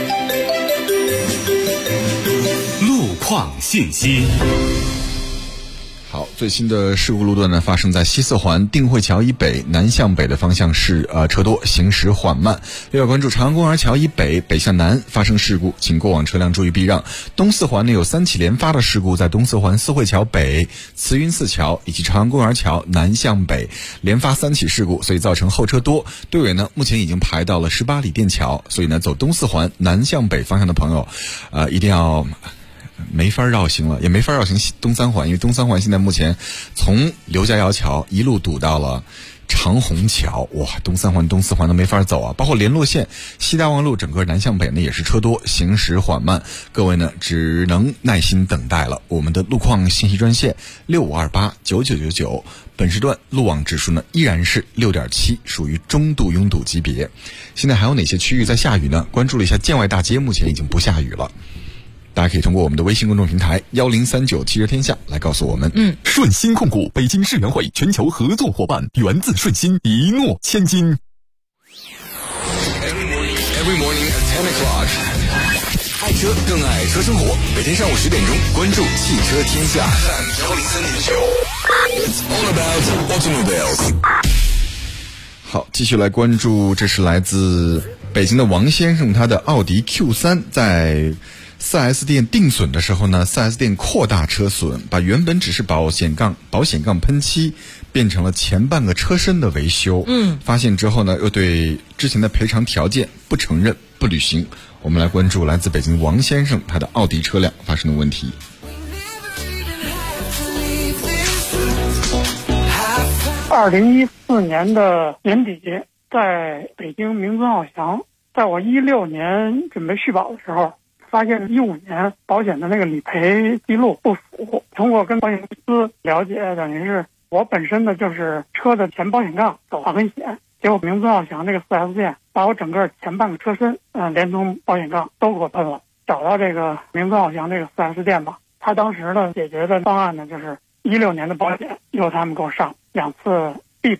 路况信息。 好，最新的事故路段呢，发生在西四环定慧桥以北南向北的方向是车多，行驶缓慢。另外关注长安公园桥以北北向南发生事故，请过往车辆注意避让。东四环呢有3起连发的事故，在东四环四惠桥北、慈云寺桥以及长安公园桥南向北连发3起事故，所以造成后车多。队尾呢目前已经排到了18里店桥，所以呢走东四环南向北方向的朋友，一定要。没法绕行了，也没法绕行东三环，因为东三环现在目前从刘家窑桥一路堵到了长虹桥，哇，东三环、东四环都没法走啊！包括联络线、西大望路，整个南向北呢也是车多，行驶缓慢。各位呢只能耐心等待了。我们的路况信息专线65289999，本时段路网指数呢依然是6.7，属于中度拥堵级别。现在还有哪些区域在下雨呢？关注了一下建外大街，目前已经不下雨了。大家可以通过我们的微信公众平台1039汽车天下来告诉我们。 顺鑫控股北京世园会全球合作伙伴，源自顺鑫，一诺千金。 Every morning at 10 o'clock， 爱车更爱车生活。每天上午10点钟，关注汽车天下103.9。It's all about automobiles。 好，继续来关注，这是来自北京的王先生，他的奥迪 Q3 在4S 店定损的时候呢，4S 店扩大车损，把原本只是保险杠喷漆变成了前半个车身的维修。发现之后呢，又对之前的赔偿条件不承认、不履行。我们来关注来自北京王先生他的奥迪车辆发生的问题。 2014年的年底，在北京明尊奥翔，在我16年准备续保的时候，发现15年保险的那个理赔记录不符。通过跟保险公司了解，等于是我本身的就是车的前保险杠走划痕险，结果明尊奥翔这个 4S 店把我整个前半个车身连同保险杠都给我喷了。找到这个明尊奥翔这个 4S 店吧，他当时的解决的方案呢，就是16年的保险由他们给我上2次 B 保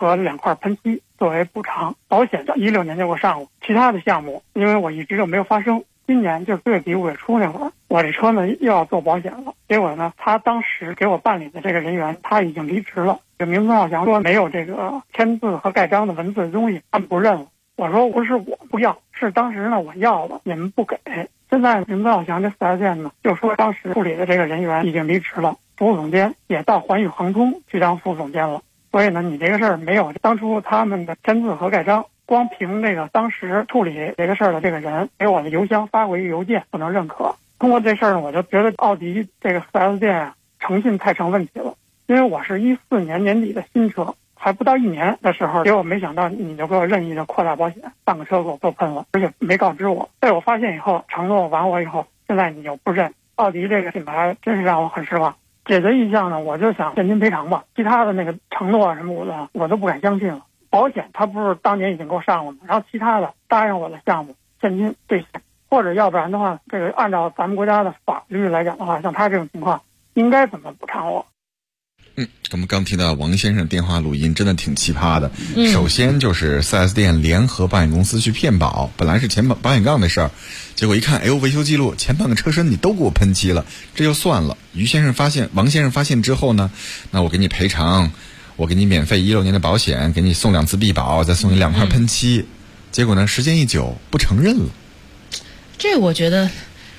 和2块喷漆作为补偿。保险在16年就给我上了，其他的项目因为我一直就没有发生。今年就4月底5月初那会儿，我这车呢又要做保险了，结果呢，他当时给我办理的这个人员他已经离职了。这名村浩翔说没有这个签字和盖章的文字的东西，他们不认了。我说不是我不要，是当时呢我要了，你们不给。现在名村浩翔这4S店呢就说当时处理的这个人员已经离职了，服务总监也到环宇恒通去当副总监了。所以呢，你这个事儿没有当初他们的签字和盖章。光凭这个当时处理这个事儿的这个人给我的邮箱发过一个邮件，不能认可。通过这事儿呢，我就觉得奥迪这个4S店啊，诚信太成问题了。因为我是14年年底的新车，还不到1年的时候，结果没想到你就给我任意的扩大保险，半个车给我做喷了，而且没告知我。被我发现以后，承诺完我以后，现在你又不认，奥迪这个品牌真是让我很失望。解决意向呢，我就想现金赔偿吧，其他的那个承诺什么的，我都不敢相信了。保险他不是当年已经给我上了吗？然后其他的答应我的项目现金兑现，或者要不然的话，这个按照咱们国家的法律来讲的话，像他这种情况应该怎么补偿我？ 我们刚提到王先生电话录音真的挺奇葩的。首先就是 4S 店联合保险公司去骗保，本来是前保险杠的事儿，结果一看，哎呦，维修记录前半个车身你都给我喷漆了，这就算了。王先生发现之后呢，那我给你赔偿。我给你免费16年的保险，给你送2次必保，再送你2块喷漆，结果呢，时间一久不承认了。 这我觉得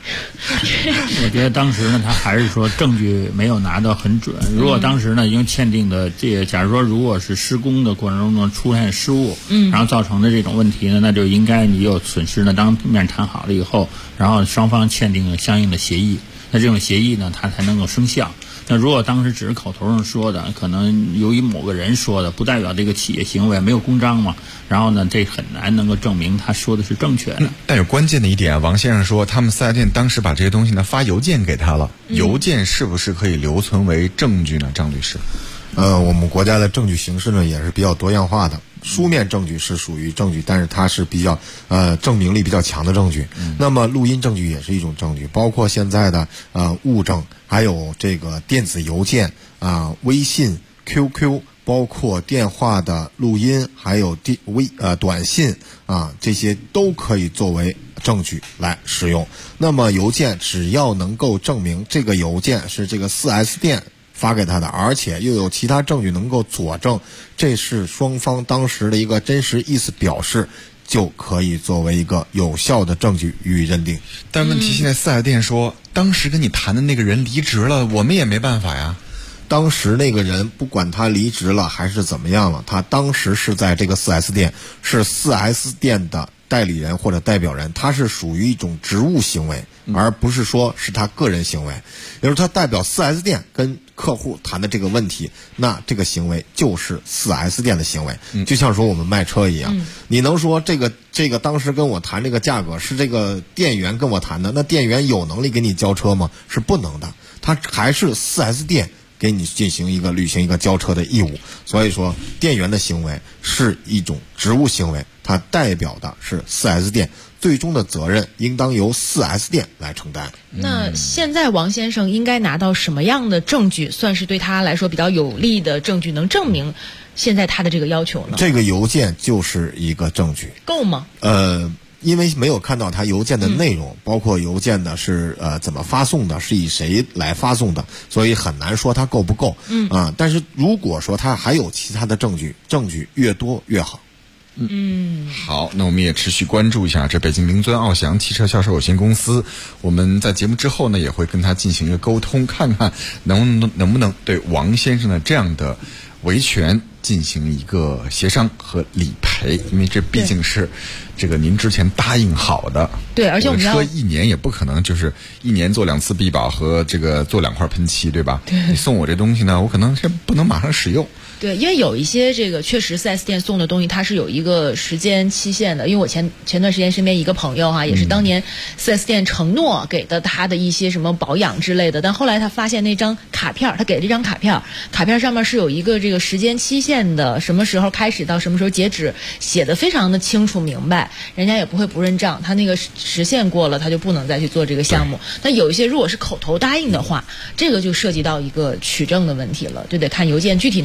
当时呢，他还是说证据没有拿到很准。如果当时呢，已经签订的假如说如果是施工的过程中呢出现失误，然后造成的这种问题呢，那就应该你有损失呢，当面谈好了以后，然后双方签订了相应的协议，那这种协议呢，它才能够生效。那如果当时只是口头上说的，可能由于某个人说的，不代表这个企业行为，没有公章嘛。然后呢，这很难能够证明他说的是正确的。 但有关键的一点，王先生说他们4S店当时把这些东西呢发邮件给他了，邮件是不是可以留存为证据呢？张律师， 我们国家的证据形式呢也是比较多样化的。书面证据是属于证据，但是它是比较证明力比较强的证据。那么录音证据也是一种证据，包括现在的物证，还有这个电子邮件微信、QQ， 包括电话的录音，还有短信这些都可以作为证据来使用。那么邮件只要能够证明这个邮件是这个4S店发给他的，而且又有其他证据能够佐证这是双方当时的一个真实意思表示，就可以作为一个有效的证据予以认定。 但问题现在4S店说，当时跟你谈的那个人离职了，我们也没办法呀。 当时那个人不管他离职了还是怎么样了，他当时是在这个 4S 店，是 4S 店的代理人或者代表人，他是属于一种职务行为，而不是说是他个人行为。也就是他代表 4S 店跟客户谈的这个问题，那这个行为就是 4S 店的行为。就像说我们卖车一样，你能说这个当时跟我谈这个价格是这个店员跟我谈的，那店员有能力给你交车吗？是不能的，他还是 4S 店给你履行一个交车的义务。所以说店员的行为是一种职务行为，它代表的是 4S 店，最终的责任应当由 4S 店来承担。 那现在王先生应该拿到什么样的证据算是对他来说比较有利的证据，能证明现在他的这个要求呢？ 这个邮件就是一个证据。 够吗？ 因为没有看到他邮件的内容，包括邮件的是怎么发送的，是以谁来发送的，所以很难说他够不够。但是如果说他还有其他的证据越多越好。 好，那我们也持续关注一下这北京名尊奥翔汽车销售有限公司。我们在节目之后呢，也会跟他进行一个沟通，看看能不能对王先生的这样的维权进行一个协商和理赔，因为这毕竟是这个您之前答应好的。 对，而且我们车1年也不可能就是1年做2次必保和这个做2块喷漆，对吧？ 对， 你送我这东西呢，我可能是不能马上使用。 对，因为有一些这个确实 4S 店送的东西它是有一个时间期限的。因为我前段时间身边一个朋友也是当年 4S 店承诺给的他的一些什么保养之类的，但后来他发现那张卡片，他给了一张卡片上面是有一个这个时间期限的，什么时候开始到什么时候截止，写的非常的清楚明白，人家也不会不认账，他那个时限过了他就不能再去做这个项目。那有一些如果是口头答应的话，这个就涉及到一个取证的问题了，就得看邮件具体内容到底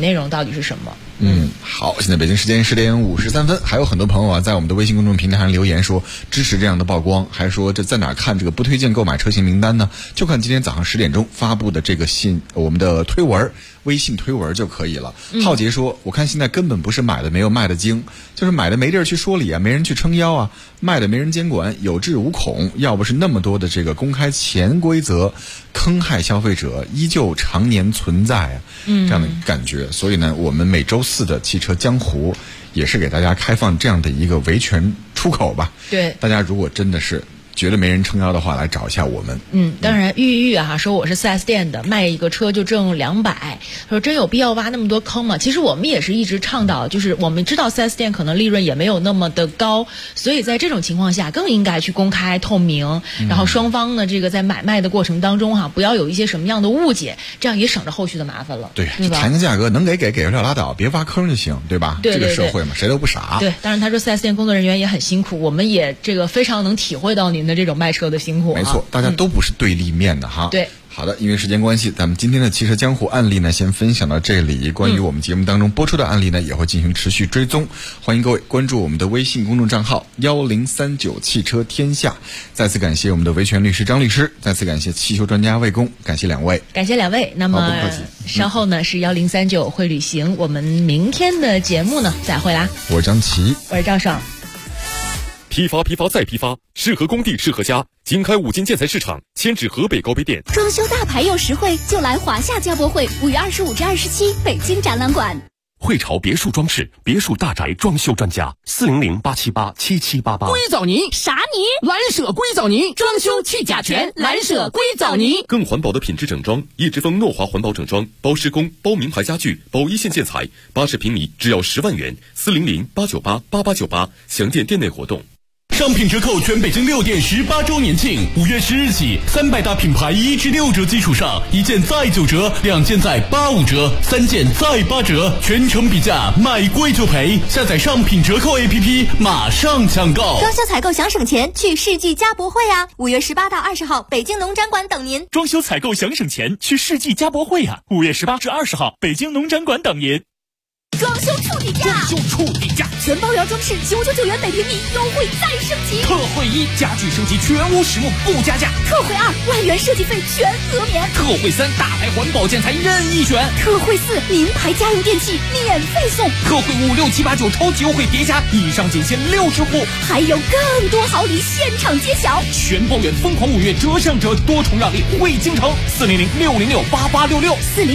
底是什么。 好，现在北京时间10点53分，还有很多朋友啊在我们的微信公众平台上留言说支持这样的曝光，还说这在哪看这个不推荐购买车型名单呢？就看今天早上10点钟发布的这个我们的推文，微信推文就可以了。浩杰说，我看现在根本不是买的没有卖的精，就是买的没地儿去说理啊，没人去撑腰啊，卖的没人监管，有恃无恐，要不是那么多的这个公开潜规则坑害消费者，依旧常年存在啊，这样的感觉。所以呢，我们每周4的汽车江湖也是给大家开放这样的一个维权出口吧。 对， 大家如果真的是觉得没人撑腰的话，来找一下我们。 当然玉说我是 4S 店的，卖一个车就挣200，说真有必要挖那么多坑吗？其实我们也是一直倡导，就是我们知道 4S 店可能利润也没有那么的高，所以在这种情况下更应该去公开透明，然后双方呢这个在买卖的过程当中不要有一些什么样的误解，这样也省着后续的麻烦了。 对吧？ 谈个价格能给不了拉倒，别挖坑就行，对吧？ 对， 这个社会嘛，谁都不傻。 对，当然他说 4S 店工作人员也很辛苦，我们也这个非常能体会到您的这种卖车的辛苦。 没错，大家都不是对立面的哈。 对。 好的，因为时间关系，咱们今天的汽车江湖案例呢，先分享到这里。关于我们节目当中播出的案例呢，也会进行持续追踪。欢迎各位关注我们的微信公众账号1039汽车天下。再次感谢我们的维权律师张律师，再次感谢汽修专家魏工，感谢两位。 感谢两位。那么稍后呢是1039会旅行，我们明天的节目呢再会啦。 我是张琪， 我是赵爽。 批发再批发，适合工地适合家。经开5金建材市场，迁至河北高碑店。 装修大牌又实惠，就来华夏家博会5月25至27北京展览馆。 汇潮别墅装饰，别墅大宅装修专家，400-878-7788。 硅藻泥啥泥？ 蓝舍硅藻泥，装修去甲醛，蓝舍硅藻泥。 更环保的品质整装，叶之峰诺华环保整装，包施工，包名牌家具，包一线建材，80平米只要10万元，400-898-8898，详见店内活动。 商品折扣全北京6店18周年庆，5月10日起，300大品牌1至6折基础上，1件再9折，2件再85折，3件再8折，全程比价，买贵就赔。下载商品折扣 APP， 马上抢购。 装修采购想省钱，去世纪家博会啊！5月18到20号，北京农展馆等您。 装修采购想省钱，去世纪家博会啊！5月18至20号，北京农展馆等您。 装修触底价，全包圆装饰999元每平米，优惠再升级。 特惠1，家具升级全屋实木不加价。 特惠2，万元设计费全额免。 特惠3，大牌环保建材任意选。 特惠4，名牌家用电器免费送。 特惠5、6、7、8、9超级优惠叠加，以上仅限60户， 还有更多好礼现场揭晓。 全包圆疯狂5月折上折，多重让利惠京城。400-606-8866，400-606-8866，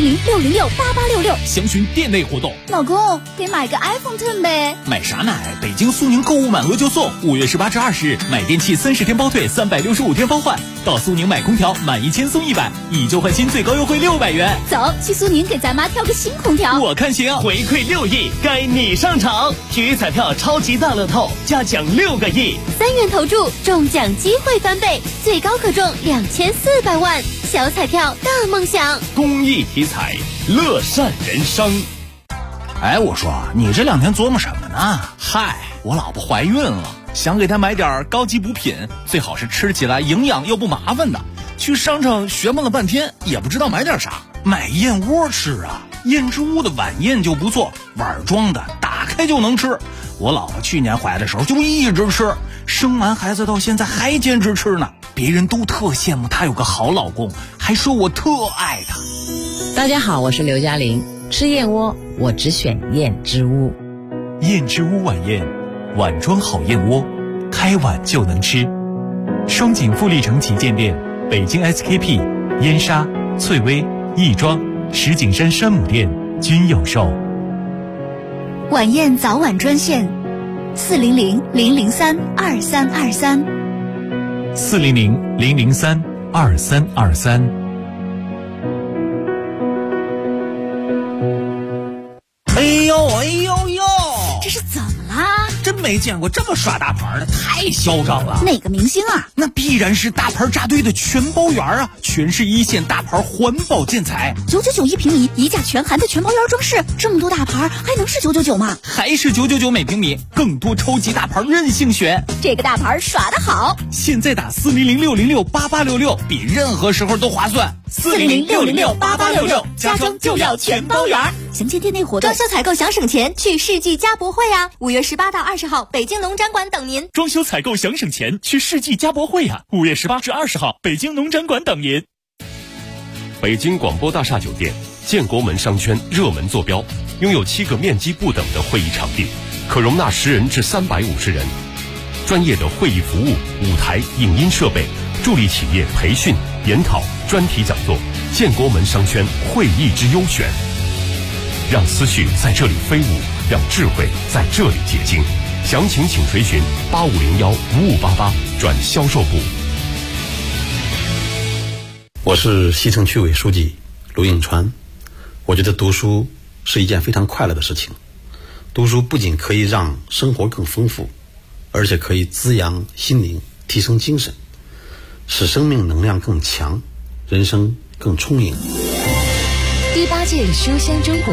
详询店内活动。 老公，给买个 iPhone X 呗。 买啥奶？北京苏宁购物满额就送，5月18至20日，买电器30天包退，365天包换。到苏宁买空调，满1000送100，以旧换新最高优惠600元。 走，去苏宁给咱妈挑个新空调。 我看行。 回馈6亿，该你上场。体育彩票超级大乐透，加奖6个亿 ，3元投注，中奖机会翻倍，最高可中2400万。小彩票大梦想， 公益体彩，乐善人生。 哎，我说你这2天琢磨什么呢？嗨，我老婆怀孕了，想给她买点高级补品，最好是吃起来营养又不麻烦的。去商场询问了半天，也不知道买点啥。买燕窝吃啊，燕之屋的晚宴就不错，碗装的，打开就能吃。我老婆去年怀的时候就一直吃，生完孩子到现在还坚持吃呢。别人都特羡慕她有个好老公，还说我特爱她。 大家好，我是刘嘉玲。吃燕窝，我只选燕之屋。 燕之屋晚宴，碗装好燕窝，开碗就能吃。双井富力城旗舰店、北京 SKP、燕莎、翠微、亦庄、石景山山姆店均有售。 晚宴早晚专线400-003-2323 400-003-2323。 哎呦呦！ 这是怎么啦？ 真没见过这么耍大牌的，太嚣张了！ 哪个明星啊？ 那必然是大牌扎堆的全包圆啊！全是1线大牌环保建材 ，999一平米，1价全含的全包圆装饰，这么多大牌还能是999吗？ 还是999每平米，更多超级大牌任性选。 这个大牌耍得好！ 现在打400-606-8866，比任何时候都划算。 400-606-8866，家装就要全包圆。详见店内活动。装修采购想省钱，去世纪家博会啊！5月18到20号，北京农展馆等您。 装修采购想省钱，去世纪家博会啊！5月18至20号，北京农展馆等您。 北京广播大厦酒店，建国门商圈热门坐标，拥有7个面积不等的会议场地，可容纳10人至350人。专业的会议服务、舞台、影音设备，助力企业培训、研讨、专题讲座。建国门商圈会议之优选，让思绪在这里飞舞，让智慧在这里结晶。详情请垂询8501-5588转销售部。 我是西城区委书记卢应川。我觉得读书是一件非常快乐的事情。读书不仅可以让生活更丰富，而且可以滋养心灵，提升精神，使生命能量更强，人生更充盈。 第8届书香中国